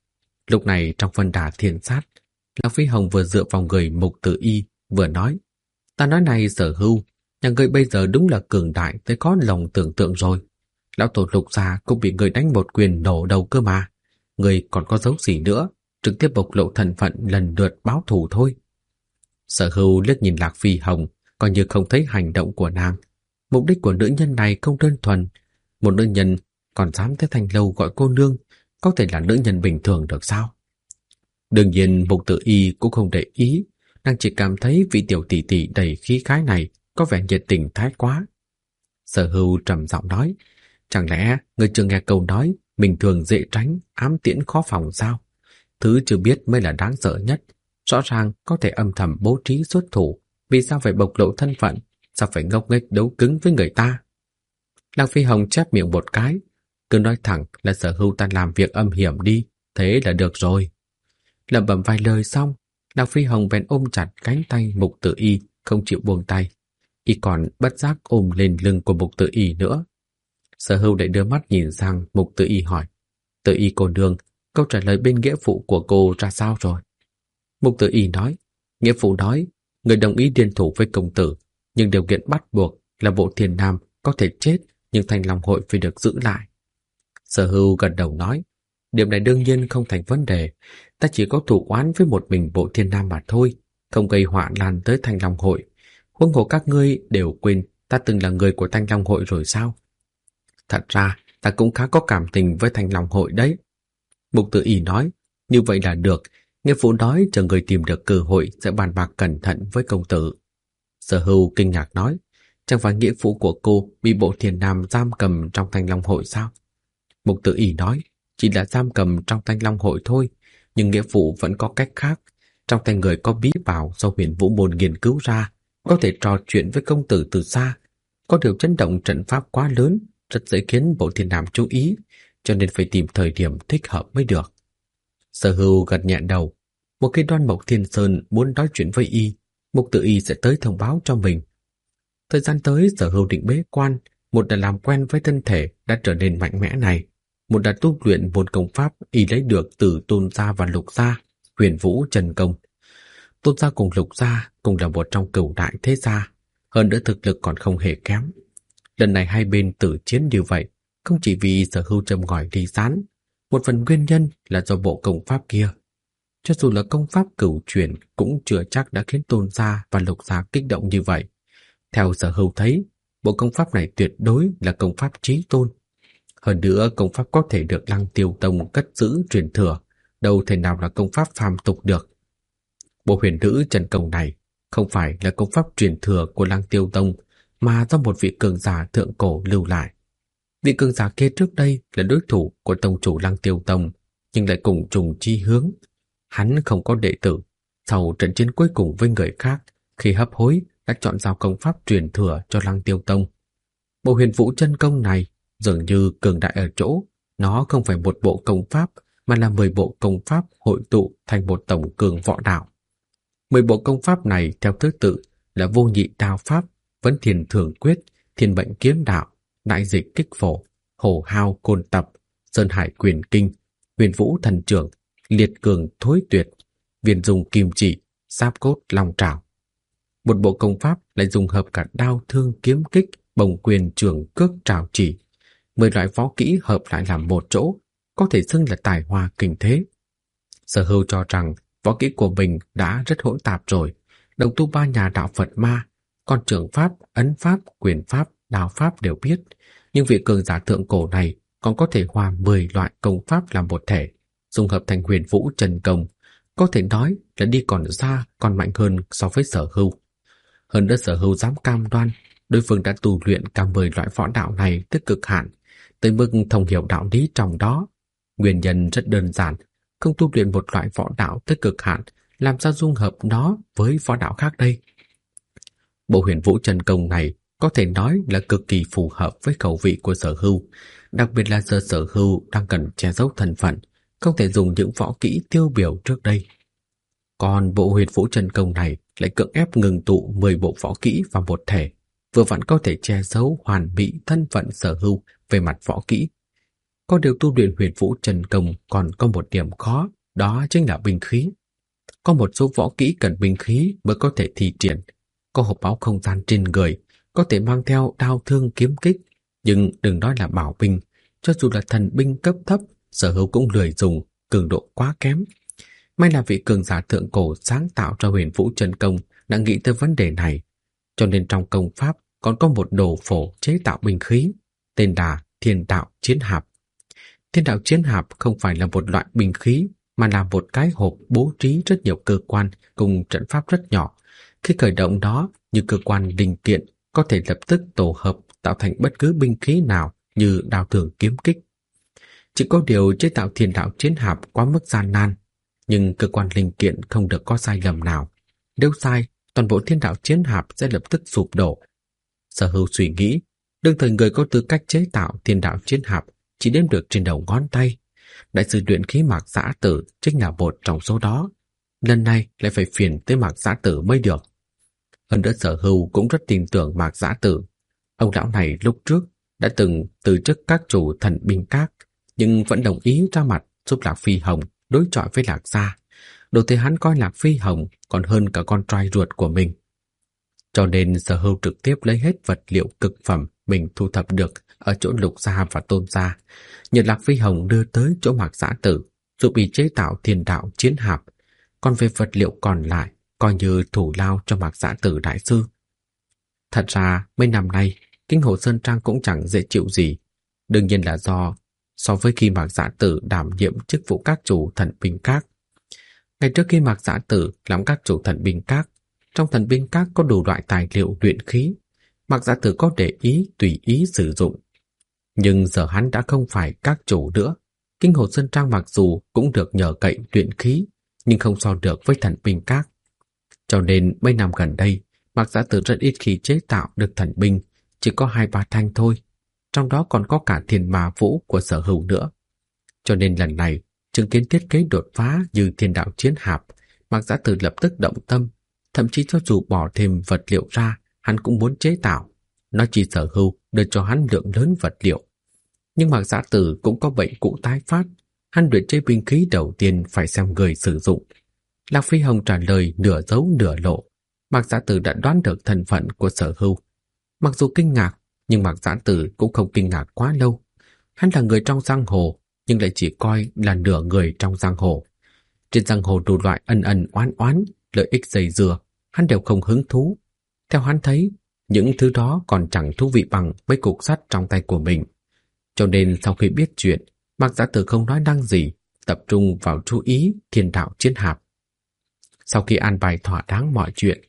Lúc này trong phân đà thiên sát, Lạc Phi Hồng vừa dựa vào người Mục Tử Y, vừa nói: "Ta nói này Sở Hưu, nhà ngươi bây giờ đúng là cường đại tới khó lòng tưởng tượng rồi. Lão tổ Lục gia cũng bị người đánh một quyền nổ đầu cơ mà. Ngươi còn có dấu gì nữa, trực tiếp bộc lộ thân phận lần lượt báo thù thôi." Sở Hưu liếc nhìn Lạc Phi Hồng, coi như không thấy hành động của nàng. Mục đích của nữ nhân này không đơn thuần. Một nữ nhân còn dám tới Thanh Lâu gọi cô nương, có thể là nữ nhân bình thường được sao? Đương nhiên Mục Tử Y cũng không để ý, nàng chỉ cảm thấy vị tiểu tỷ tỷ đầy khí khái này có vẻ nhiệt tình thái quá. Sở Hưu trầm giọng nói: "Chẳng lẽ ngươi chưa nghe câu nói bình thường dễ tránh, ám tiễn khó phòng sao? Thứ chưa biết mới là đáng sợ nhất. Rõ ràng có thể âm thầm bố trí xuất thủ, vì sao phải bộc lộ thân phận, sao phải ngốc nghếch đấu cứng với người ta?" Lạc Phi Hồng chép miệng một cái, cứ nói thẳng là Sở Hưu ta làm việc âm hiểm đi, thế là được rồi. Lẩm bẩm vài lời xong, Lạc Phi Hồng bèn ôm chặt cánh tay Mục Tử Y, không chịu buông tay. Y còn bất giác ôm lên lưng của Mục Tử Y nữa. Sở Hưu lại đưa mắt nhìn sang Mục Tử Y hỏi: "Tử Y cô nương, câu trả lời bên nghĩa phụ của cô ra sao rồi?" Mục Tử Y nói: "Nghĩa phụ nói, người đồng ý liên thủ với công tử, nhưng điều kiện bắt buộc là Bộ Thiên Nam có thể chết, nhưng Thanh Long hội phải được giữ lại." Sở Hưu gật đầu nói: "Điểm này đương nhiên không thành vấn đề, ta chỉ có thù oán với một mình Bộ Thiên Nam mà thôi, không gây họa lan tới Thanh Long hội. Huống hồ các ngươi đều quên ta từng là người của Thanh Long hội rồi sao?" "Thật ra ta cũng khá có cảm tình với Thanh Long hội đấy." Mục Tử Y nói: "Như vậy là được, nghĩa phụ nói chờ người tìm được cơ hội sẽ bàn bạc cẩn thận với công tử." Sở Hưu kinh ngạc nói: "Chẳng phải nghĩa phụ của cô bị Bộ Thiên Nam giam cầm trong Thanh Long hội sao?" Mục Tử Y nói: "Chỉ là giam cầm trong Thanh Long hội thôi, nhưng nghĩa phụ vẫn có cách khác. Trong tay người có bí bảo do Huyền Vũ môn nghiên cứu ra, có thể trò chuyện với công tử từ xa. Có điều chấn động trận pháp quá lớn, rất dễ khiến Bộ Thiên Nam chú ý, cho nên phải tìm thời điểm thích hợp mới được." Sở Hưu gật nhẹ đầu. Một khi Đoan Mộc Thiên Sơn muốn nói chuyện với y, Mục Tử Y sẽ tới thông báo cho mình. Thời gian tới Sở Hưu định bế quan, một là làm quen với thân thể đã trở nên mạnh mẽ này, một là tu luyện môn công pháp y lấy được từ Tôn gia và Lục gia, Huyền Vũ Trần Công. Tôn gia cùng Lục gia cùng là một trong cửu đại thế gia, hơn nữa thực lực còn không hề kém. Lần này hai bên tử chiến như vậy, không chỉ vì Sở Hưu châm ngòi ly gián, một phần nguyên nhân là do bộ công pháp kia. Cho dù là công pháp cửu truyền cũng chưa chắc đã khiến Tôn gia và Lục gia kích động như vậy. Theo Sở Hưu thấy, Bộ công pháp này tuyệt đối là công pháp chí tôn. Hơn nữa công pháp có thể được Lăng Tiêu Tông cất giữ truyền thừa, đâu thể nào là công pháp phàm tục được. Bộ huyền nữ chân công này không phải là công pháp truyền thừa của Lăng Tiêu Tông, mà do một vị cường giả thượng cổ lưu lại. Vị cường giả kia trước đây là đối thủ của tông chủ Lăng Tiêu Tông, nhưng lại cùng trùng chi hướng. Hắn không có đệ tử, sau trận chiến cuối cùng với người khác, khi hấp hối đã chọn giao công pháp truyền thừa cho Lăng Tiêu Tông. Bộ huyền vũ chân công này dường như cường đại ở chỗ, nó không phải một bộ công pháp, mà là 10 bộ công pháp hội tụ thành một tổng cường võ đạo. 10 bộ công pháp này theo thứ tự là vô nhị đao pháp, vấn thiền thường quyết, thiên mệnh kiếm đạo, đại dịch kích phổ, hổ hao côn tập, sơn hải quyền kinh, huyền vũ thần trưởng, liệt cường thối tuyệt, viên dung kim chỉ, giáp cốt long trảo. Một bộ công pháp lại dùng hợp cả đao thương kiếm kích, bồng quyền trường cước trảo chỉ. 10 loại võ kỹ hợp lại làm một chỗ, có thể xưng là tài hoa kinh thế. Sở Hưu cho rằng võ kỹ của mình đã rất hỗn tạp rồi, đồng tu 3 nhà đạo Phật ma, còn trường pháp, ấn pháp, quyền pháp, đao pháp đều biết, nhưng vị cường giả thượng cổ này còn có thể hòa 10 loại công pháp làm một thể, dung hợp thành huyền vũ chân công, có thể nói là đi còn xa, còn mạnh hơn so với Sở Hưu. Hơn nữa Sở Hưu dám cam đoan đối phương đã tu luyện cả 10 loại võ đạo này tới cực hạn, tới mức thông hiểu đạo lý trong đó. Nguyên nhân rất đơn giản, không tu luyện một loại võ đạo tới cực hạn, làm sao dung hợp nó với võ đạo khác đây? Bộ huyền vũ chân công này có thể nói là cực kỳ phù hợp với khẩu vị của Sở Hưu, đặc biệt là giờ Sở Hưu đang cần che giấu thân phận, không thể dùng những võ kỹ tiêu biểu trước đây. Còn bộ huyền vũ chân công này lại cưỡng ép ngừng tụ 10 bộ võ kỹ vào một thể, vừa vặn có thể che giấu hoàn mỹ thân phận Sở Hưu về mặt võ kỹ. Có điều tu luyện huyền vũ chân công còn có một điểm khó, đó chính là binh khí. Có một số võ kỹ cần binh khí mới có thể thi triển. Có hộp báo không gian trên người, có thể mang theo đao thương kiếm kích, nhưng đừng nói là bảo binh, cho dù là thần binh cấp thấp, Sở Hưu cũng lười dùng, cường độ quá kém. May là vị cường giả thượng cổ sáng tạo ra huyền vũ chân công đã nghĩ tới vấn đề này, cho nên trong công pháp còn có một đồ phổ chế tạo binh khí, tên là Thiên Đạo Chiến Hạp. Thiên Đạo Chiến Hạp không phải là một loại binh khí, mà là một cái hộp bố trí rất nhiều cơ quan cùng trận pháp rất nhỏ. Khi khởi động đó, như cơ quan linh kiện có thể lập tức tổ hợp tạo thành bất cứ binh khí nào như đao thương kiếm kích. Chỉ có điều chế tạo Thiên Đạo Chiến Hạp quá mức gian nan, nhưng cơ quan linh kiện không được có sai lầm nào. Nếu sai, toàn bộ Thiên Đạo Chiến Hạp sẽ lập tức sụp đổ. Sở Hưu suy nghĩ, đương thời người có tư cách chế tạo Thiên Đạo Chiến Hạp chỉ đếm được trên đầu ngón tay. Đại sư luyện khí Mạc Giã Tử chính là một trong số đó. Lần này lại phải phiền tới Mạc Giã Tử mới được. Hơn nữa Sở Hưu cũng rất tin tưởng Mạc Giã Tử. Ông lão này lúc trước đã từng từ chức các chủ thần binh các, nhưng vẫn đồng ý ra mặt giúp Lạc Phi Hồng đối chọi với Lạc Gia. Đồ thế hắn coi Lạc Phi Hồng còn hơn cả con trai ruột của mình. Cho nên Sở Hưu trực tiếp lấy hết vật liệu cực phẩm mình thu thập được ở chỗ Lục Gia và Tôn Gia, nhờ Lạc Phi Hồng đưa tới chỗ Mạc Giã Tử, giúp y chế tạo Thiên Đạo Chiến Hạp. Còn về vật liệu còn lại, coi như thủ lao cho Mạc Giã Tử đại sư. Thật ra, mấy năm nay, Kinh Hồ Sơn Trang cũng chẳng dễ chịu gì. Đương nhiên là so với khi Mạc Giã Tử đảm nhiệm chức vụ các chủ thần binh các. Ngày trước khi Mạc Giã Tử làm các chủ thần binh các, trong thần binh các có đủ loại tài liệu luyện khí, Mạc Giã Tử có để ý tùy ý sử dụng. Nhưng giờ hắn đã không phải các chủ nữa. Kinh Hồ Sơn Trang mặc dù cũng được nhờ cậy luyện khí, nhưng không so được với thần binh các. Cho nên mấy năm gần đây, Mạc Giã Tử rất ít khi chế tạo được thần binh, chỉ có 2-3 thanh thôi. Trong đó còn có cả Thiên Ma Vũ của Sở Hưu nữa. Cho nên lần này, chứng kiến thiết kế đột phá như Thiên Đạo Chiến Hạp, Mạc Giã Tử lập tức động tâm, thậm chí cho dù bỏ thêm vật liệu ra, hắn cũng muốn chế tạo. Nói chỉ Sở Hưu đưa cho hắn lượng lớn vật liệu. Nhưng Mạc Giã Tử cũng có bệnh cũ tái phát, hắn luyện chế binh khí đầu tiên phải xem người sử dụng. Lạc Phi Hồng trả lời nửa giấu nửa lộ. Mạc Giã Tử đã đoán được thân phận của Sở Hưu. Mặc dù kinh ngạc, nhưng Mạc Giã Tử cũng không kinh ngạc quá lâu. Hắn là người trong giang hồ, nhưng lại chỉ coi là nửa người trong giang hồ. Trên giang hồ đủ loại ân ân oán oán, lợi ích dày dừa, hắn đều không hứng thú. Theo hắn thấy, những thứ đó còn chẳng thú vị bằng mấy cục sắt trong tay của mình. Cho nên sau khi biết chuyện, Mạc Giã Tử không nói năng gì, tập trung vào chú ý Thiên Đạo Chiến Hạp. Sau khi an bài thỏa đáng mọi chuyện,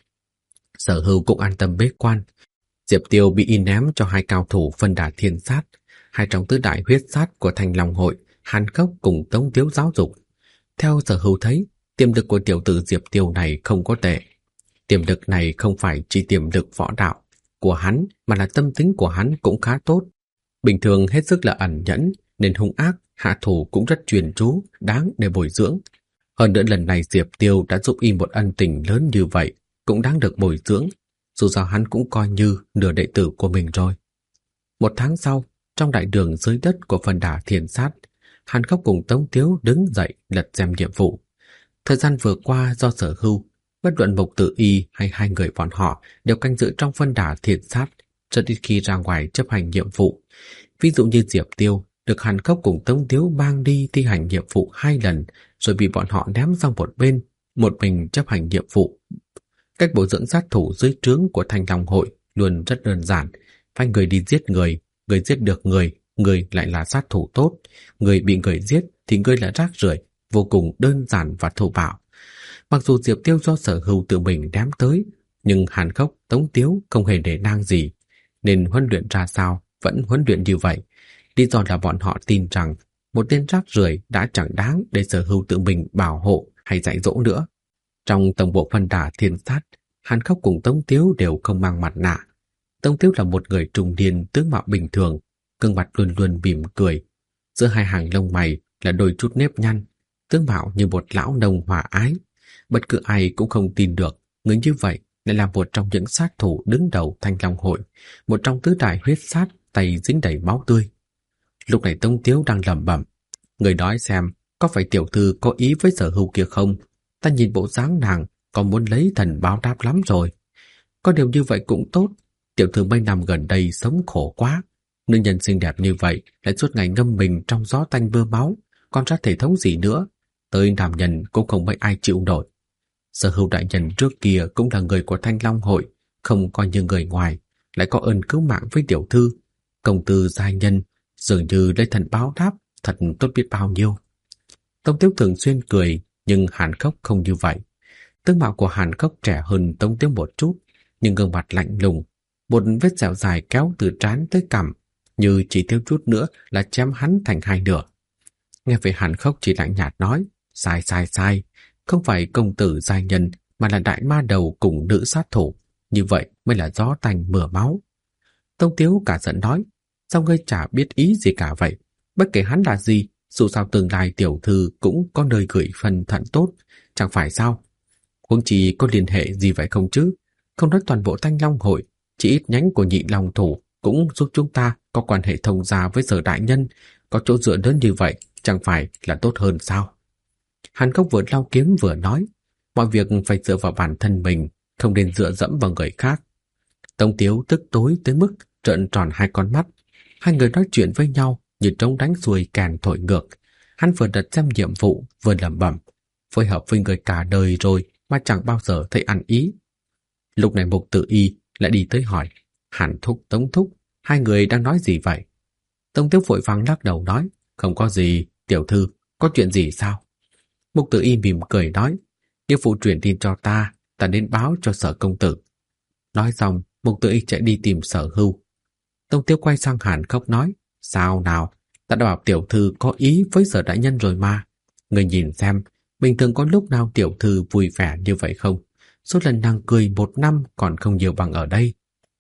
Sở Hưu cũng an tâm bế quan. Diệp Tiêu bị y ném cho hai cao thủ phân đà thiên sát, hai trong tứ đại huyết sát của Thanh Long Hội, Hàn Khốc cùng Tống Tiếu giáo dục. Theo Sở Hưu thấy, tiềm lực của tiểu tử Diệp Tiêu này không có tệ. Tiềm lực này không phải chỉ tiềm lực võ đạo của hắn, mà là tâm tính của hắn cũng khá tốt. Bình thường hết sức là ẩn nhẫn, nên hung ác, hạ thủ cũng rất chuyên chú, đáng để bồi dưỡng. Hơn nữa lần này Diệp Tiêu đã giúp y một ân tình lớn như vậy, cũng đáng được bồi dưỡng. Dù sao hắn cũng coi như nửa đệ tử của mình rồi. Một tháng sau, trong đại đường dưới đất của phân đà thiên sát, Hàn Khốc cùng Tống Tiếu đứng dậy lật xem nhiệm vụ. Thời gian vừa qua do Sở Hưu, bất luận Mục Tử Y hay hai người bọn họ đều canh giữ trong phân đà thiên sát, rất ít khi ra ngoài chấp hành nhiệm vụ. Ví dụ như Diệp Tiêu được Hàn Khốc cùng Tống Tiếu mang đi thi hành nhiệm vụ 2 lần, rồi bị bọn họ ném sang một bên, một mình chấp hành nhiệm vụ. Cách bồi dưỡng sát thủ dưới trướng của Thanh Long Hội luôn rất đơn giản, phái người đi giết người, người giết được người lại là sát thủ tốt, người bị người giết thì người là rác rưởi, vô cùng đơn giản và thô bạo. Mặc dù Diệp Tiêu do Sở Hưu tự mình ném tới, nhưng Hàn Khốc, Tống Tiếu không hề để nang gì, nên huấn luyện ra sao vẫn huấn luyện như vậy. Lý do là bọn họ tin rằng một tên rác rưởi đã chẳng đáng để Sở Hưu tự mình bảo hộ hay dạy dỗ nữa. Trong tổng bộ phân đà thiên sát, Hàn Khốc cùng Tống Tiếu đều không mang mặt nạ. Tống Tiếu là một người trung niên tướng mạo bình thường, gương mặt luôn luôn mỉm cười. Giữa hai hàng lông mày là đôi chút nếp nhăn, tướng mạo như một lão nông hòa ái. Bất cứ ai cũng không tin được người như vậy lại là một trong những sát thủ đứng đầu Thanh Long Hội, một trong tứ đại huyết sát tay dính đầy máu tươi. Lúc này Tống Tiếu đang lẩm bẩm, người nói xem có phải tiểu thư có ý với Sở Hưu kia không? Ta nhìn bộ dáng nàng có muốn lấy thần báo đáp lắm rồi. Có điều như vậy cũng tốt, tiểu thư mấy năm gần đây sống khổ quá. Nữ nhân xinh đẹp như vậy lại suốt ngày ngâm mình trong gió tanh mưa máu, còn ra thể thống gì nữa, tới nam nhân cũng không mấy ai chịu nổi. Sở Hưu đại nhân trước kia cũng là người của Thanh Long Hội, không coi như người ngoài, lại có ơn cứu mạng với tiểu thư. Công tử giai nhân dường như lấy thần báo đáp, thật tốt biết bao nhiêu. Tống Tiếu thường xuyên cười, nhưng Hàn Khốc không như vậy. Tướng mạo của Hàn Khốc trẻ hơn Tống Tiếu một chút, nhưng gương mặt lạnh lùng, một vết sẹo dài kéo từ trán tới cằm, như chỉ thiếu chút nữa là chém hắn thành hai nửa. Nghe về Hàn Khốc chỉ lạnh nhạt nói, sai, không phải công tử giai nhân mà là đại ma đầu cùng nữ sát thủ, như vậy mới là gió tanh mưa máu. Tống Tiếu cả giận nói, sao ngươi chả biết ý gì cả vậy? Bất kể hắn là gì, dù sao tương lai tiểu thư cũng có nơi gửi phần thận tốt, chẳng phải sao? Huống chi có liên hệ gì vậy không chứ? Không nói toàn bộ Thanh Long Hội, chỉ ít nhánh của Nhị Long Thủ cũng giúp chúng ta có quan hệ thông gia với Sở đại nhân, có chỗ dựa lớn như vậy, chẳng phải là tốt hơn sao? Hàn Khốc vừa lau kiếm vừa nói, mọi việc phải dựa vào bản thân mình, không nên dựa dẫm vào người khác. Tống Tiếu tức tối tới mức trợn tròn hai con mắt. Hai người nói chuyện với nhau như trống đánh xuôi càng thổi ngược. Hắn vừa đặt xem nhiệm vụ vừa lẩm bẩm, phối hợp với người cả đời rồi mà chẳng bao giờ thấy ăn ý. Lúc này Mục Tử Y lại đi tới hỏi, Hàn thúc, Tống thúc, hai người đang nói gì vậy? Tống Tiếu vội vàng lắc đầu nói, không có gì, tiểu thư, có chuyện gì sao? Mục Tử Y mỉm cười nói, nghĩa phụ truyền tin cho ta đến báo cho Sở công tử. Nói xong, Mục Tử Y chạy đi tìm Sở Hưu. Tống Tiếu quay sang Hàn Khốc nói, sao nào, ta đã bảo tiểu thư có ý với Sở đại nhân rồi mà. Người nhìn xem, bình thường có lúc nào tiểu thư vui vẻ như vậy không? Số lần nàng cười một năm còn không nhiều bằng ở đây.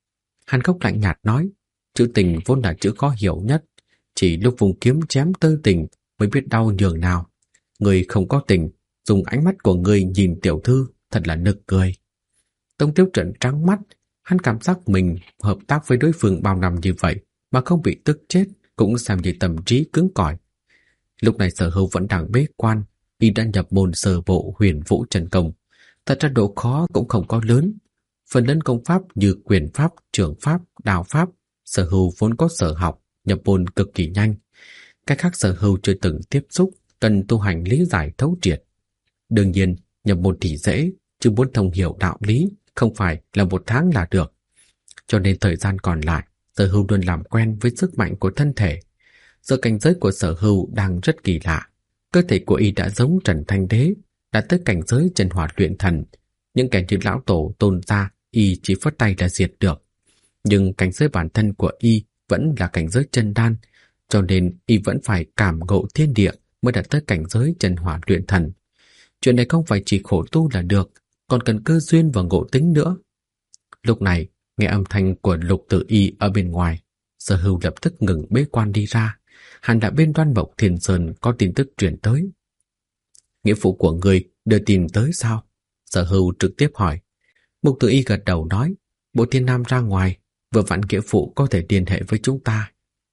Hàn Khốc lạnh nhạt nói, chữ tình vốn là chữ khó hiểu nhất, chỉ lúc vùng kiếm chém tư tình mới biết đau nhường nào. Người không có tình, dùng ánh mắt của người nhìn tiểu thư thật là nực cười. Tống Tiếu trợn trắng mắt, hắn cảm giác mình hợp tác với đối phương bao năm như vậy mà không bị tức chết cũng xem như tâm trí cứng cỏi. Lúc này Sở Hưu vẫn đang bế quan, y đã nhập môn sơ bộ Huyền Vũ Chân Công. Thật ra độ khó cũng không có lớn. Phần lớn công pháp như quyền pháp, trường pháp, đao pháp, Sở Hưu vốn có sở học, nhập môn cực kỳ nhanh. Cái khác Sở Hưu chưa từng tiếp xúc, cần tu hành lý giải thấu triệt. Đương nhiên, nhập môn thì dễ, chứ muốn thông hiểu đạo lý không phải là một tháng là được. cho nên thời gian còn lại, Sở Hưu luôn làm quen với sức mạnh của thân thể. Giờ cảnh giới của Sở Hưu đang rất kỳ lạ. Cơ thể của y đã giống Trần Thanh Đế, đã tới cảnh giới chân hỏa luyện thần. Những kẻ như lão tổ Tôn gia, y chỉ phất tay là diệt được. Nhưng cảnh giới bản thân của y vẫn là cảnh giới chân đan, cho nên y vẫn phải cảm ngộ thiên địa mới đạt tới cảnh giới chân hỏa luyện thần. Chuyện này không phải chỉ khổ tu là được, còn cần cơ duyên và ngộ tính nữa. Lúc này, nghe âm thanh của Lục Tử Y ở bên ngoài, Sở Hưu lập tức ngừng bế quan đi ra. Hẳn là bên Đoan Mộc Thiên Sơn có tin tức truyền tới. Nghĩa phụ của người đưa tin tới sao? Sở Hưu trực tiếp hỏi. Mục Tử Y gật đầu nói, Bộ Thiên Nam ra ngoài, vừa vặn nghĩa phụ có thể liên hệ với chúng ta.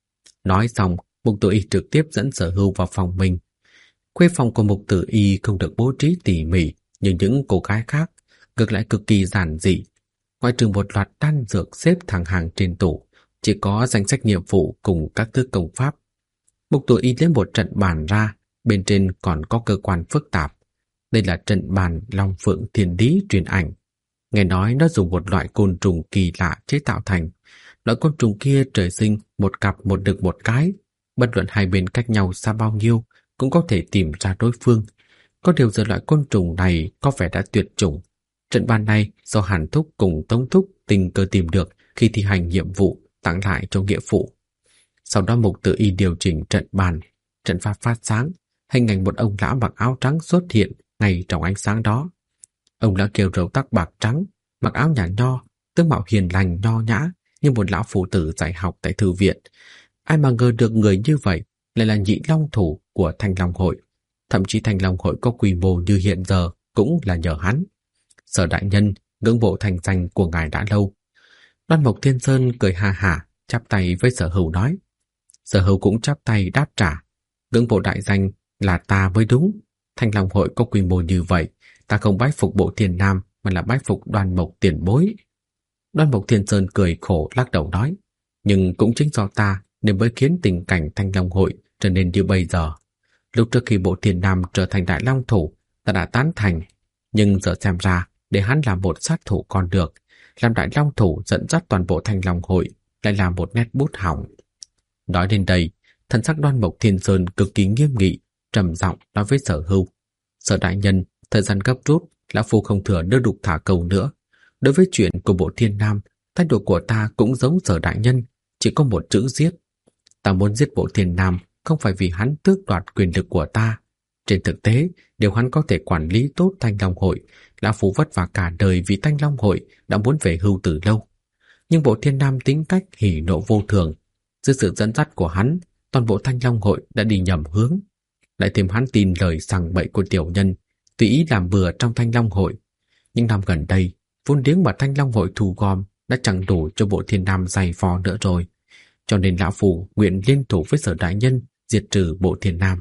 Nói xong, Mục Tử Y trực tiếp dẫn Sở Hưu vào phòng mình. Khuê phòng của Mục Tử Y không được bố trí tỉ mỉ như những cô gái khác, ngược lại cực kỳ giản dị. Ngoài trừ một loạt đan dược xếp thẳng hàng trên tủ, chỉ có danh sách nhiệm vụ cùng các thứ công pháp. Mục Tử Y lấy một trận bàn ra, bên trên còn có cơ quan phức tạp. Đây là trận bàn Long Phượng Thiên Lý truyền ảnh. Nghe nói nó dùng một loại côn trùng kỳ lạ chế tạo thành. Loại côn trùng kia trời sinh một cặp một đực một cái, bất luận hai bên cách nhau xa bao nhiêu cũng có thể tìm ra đối phương. Có điều giờ loại côn trùng này có vẻ đã tuyệt chủng. Trận bàn này do Hàn Thúc cùng Tống Thúc tình cờ tìm được khi thi hành nhiệm vụ tặng lại cho nghĩa phụ. Sau đó Mục Tử Y điều chỉnh trận bàn, trận pháp phát sáng, hình ảnh một ông lão mặc áo trắng xuất hiện ngay trong ánh sáng đó. Ông lão kêu râu tóc bạc trắng, mặc áo nhà nho, tướng mạo hiền lành nho nhã như một lão phụ tử dạy học tại thư viện. Ai mà ngờ được người như vậy lại là nhị long thủ của Thanh Long Hội. Thậm chí Thanh Long Hội có quy mô như hiện giờ cũng là nhờ hắn. Sở đại nhân ngưỡng mộ thành danh của ngài đã lâu. Đoan Mộc Thiên Sơn cười ha hả, chắp tay với Sở Hưu nói. Sở Hưu cũng chắp tay đáp trả. Ngưỡng mộ đại danh là ta mới đúng. Thanh Long Hội có quy mô như vậy, ta không bái phục Bộ Thiên Nam mà là bái phục Đoan Mộc tiền bối. Đoan Mộc Thiên Sơn cười khổ lắc đầu nói. Nhưng cũng chính do ta nên mới khiến tình cảnh Thanh Long Hội trở nên như bây giờ. Lúc trước khi Bộ Thiên Nam trở thành đại long thủ, ta đã tán thành. Nhưng giờ xem ra, để hắn làm một sát thủ còn được, làm đại long thủ dẫn dắt toàn bộ Thanh Long Hội lại là một nét bút hỏng. Nói đến đây, thần sắc Đoan Mộc Thiên Sơn cực kỳ nghiêm nghị, trầm giọng nói với Sở Hưu. Sở đại nhân, thời gian gấp rút, lão phu không thừa đưa đục thả câu nữa. Đối với chuyện của Bộ Thiên Nam, thái độ của ta cũng giống Sở đại nhân, chỉ có một chữ giết. Ta muốn giết Bộ Thiên Nam không phải vì hắn tước đoạt quyền lực của ta. Trên thực tế, nếu hắn có thể quản lý tốt Thanh Long Hội, lão phu vất vả cả đời vì Thanh Long Hội đã muốn về hưu từ lâu. Nhưng Bộ Thiên Nam tính cách hỉ nộ vô thường, dưới sự dẫn dắt của hắn, toàn bộ Thanh Long Hội đã đi nhầm hướng. Lại thêm hắn tin lời sằng bậy của tiểu nhân, tùy ý làm bừa trong Thanh Long Hội. Những năm gần đây, vốn liếng mà Thanh Long Hội thu gom đã chẳng đủ cho Bộ Thiên Nam dày vò nữa rồi. Cho nên lão phu nguyện liên thủ với Sở đại nhân diệt trừ Bộ Thiên Nam.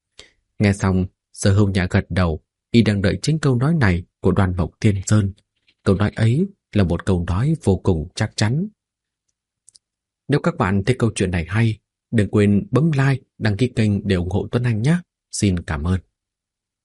Nghe xong, Sở Hưu nhã gật đầu, y đang đợi chính câu nói này của Đoan Mộc Thiên Sơn. Câu nói ấy là một câu nói vô cùng chắc chắn. Nếu các bạn thấy câu chuyện này hay, đừng quên bấm like, đăng ký kênh để ủng hộ Tuấn Anh nhé. Xin cảm ơn.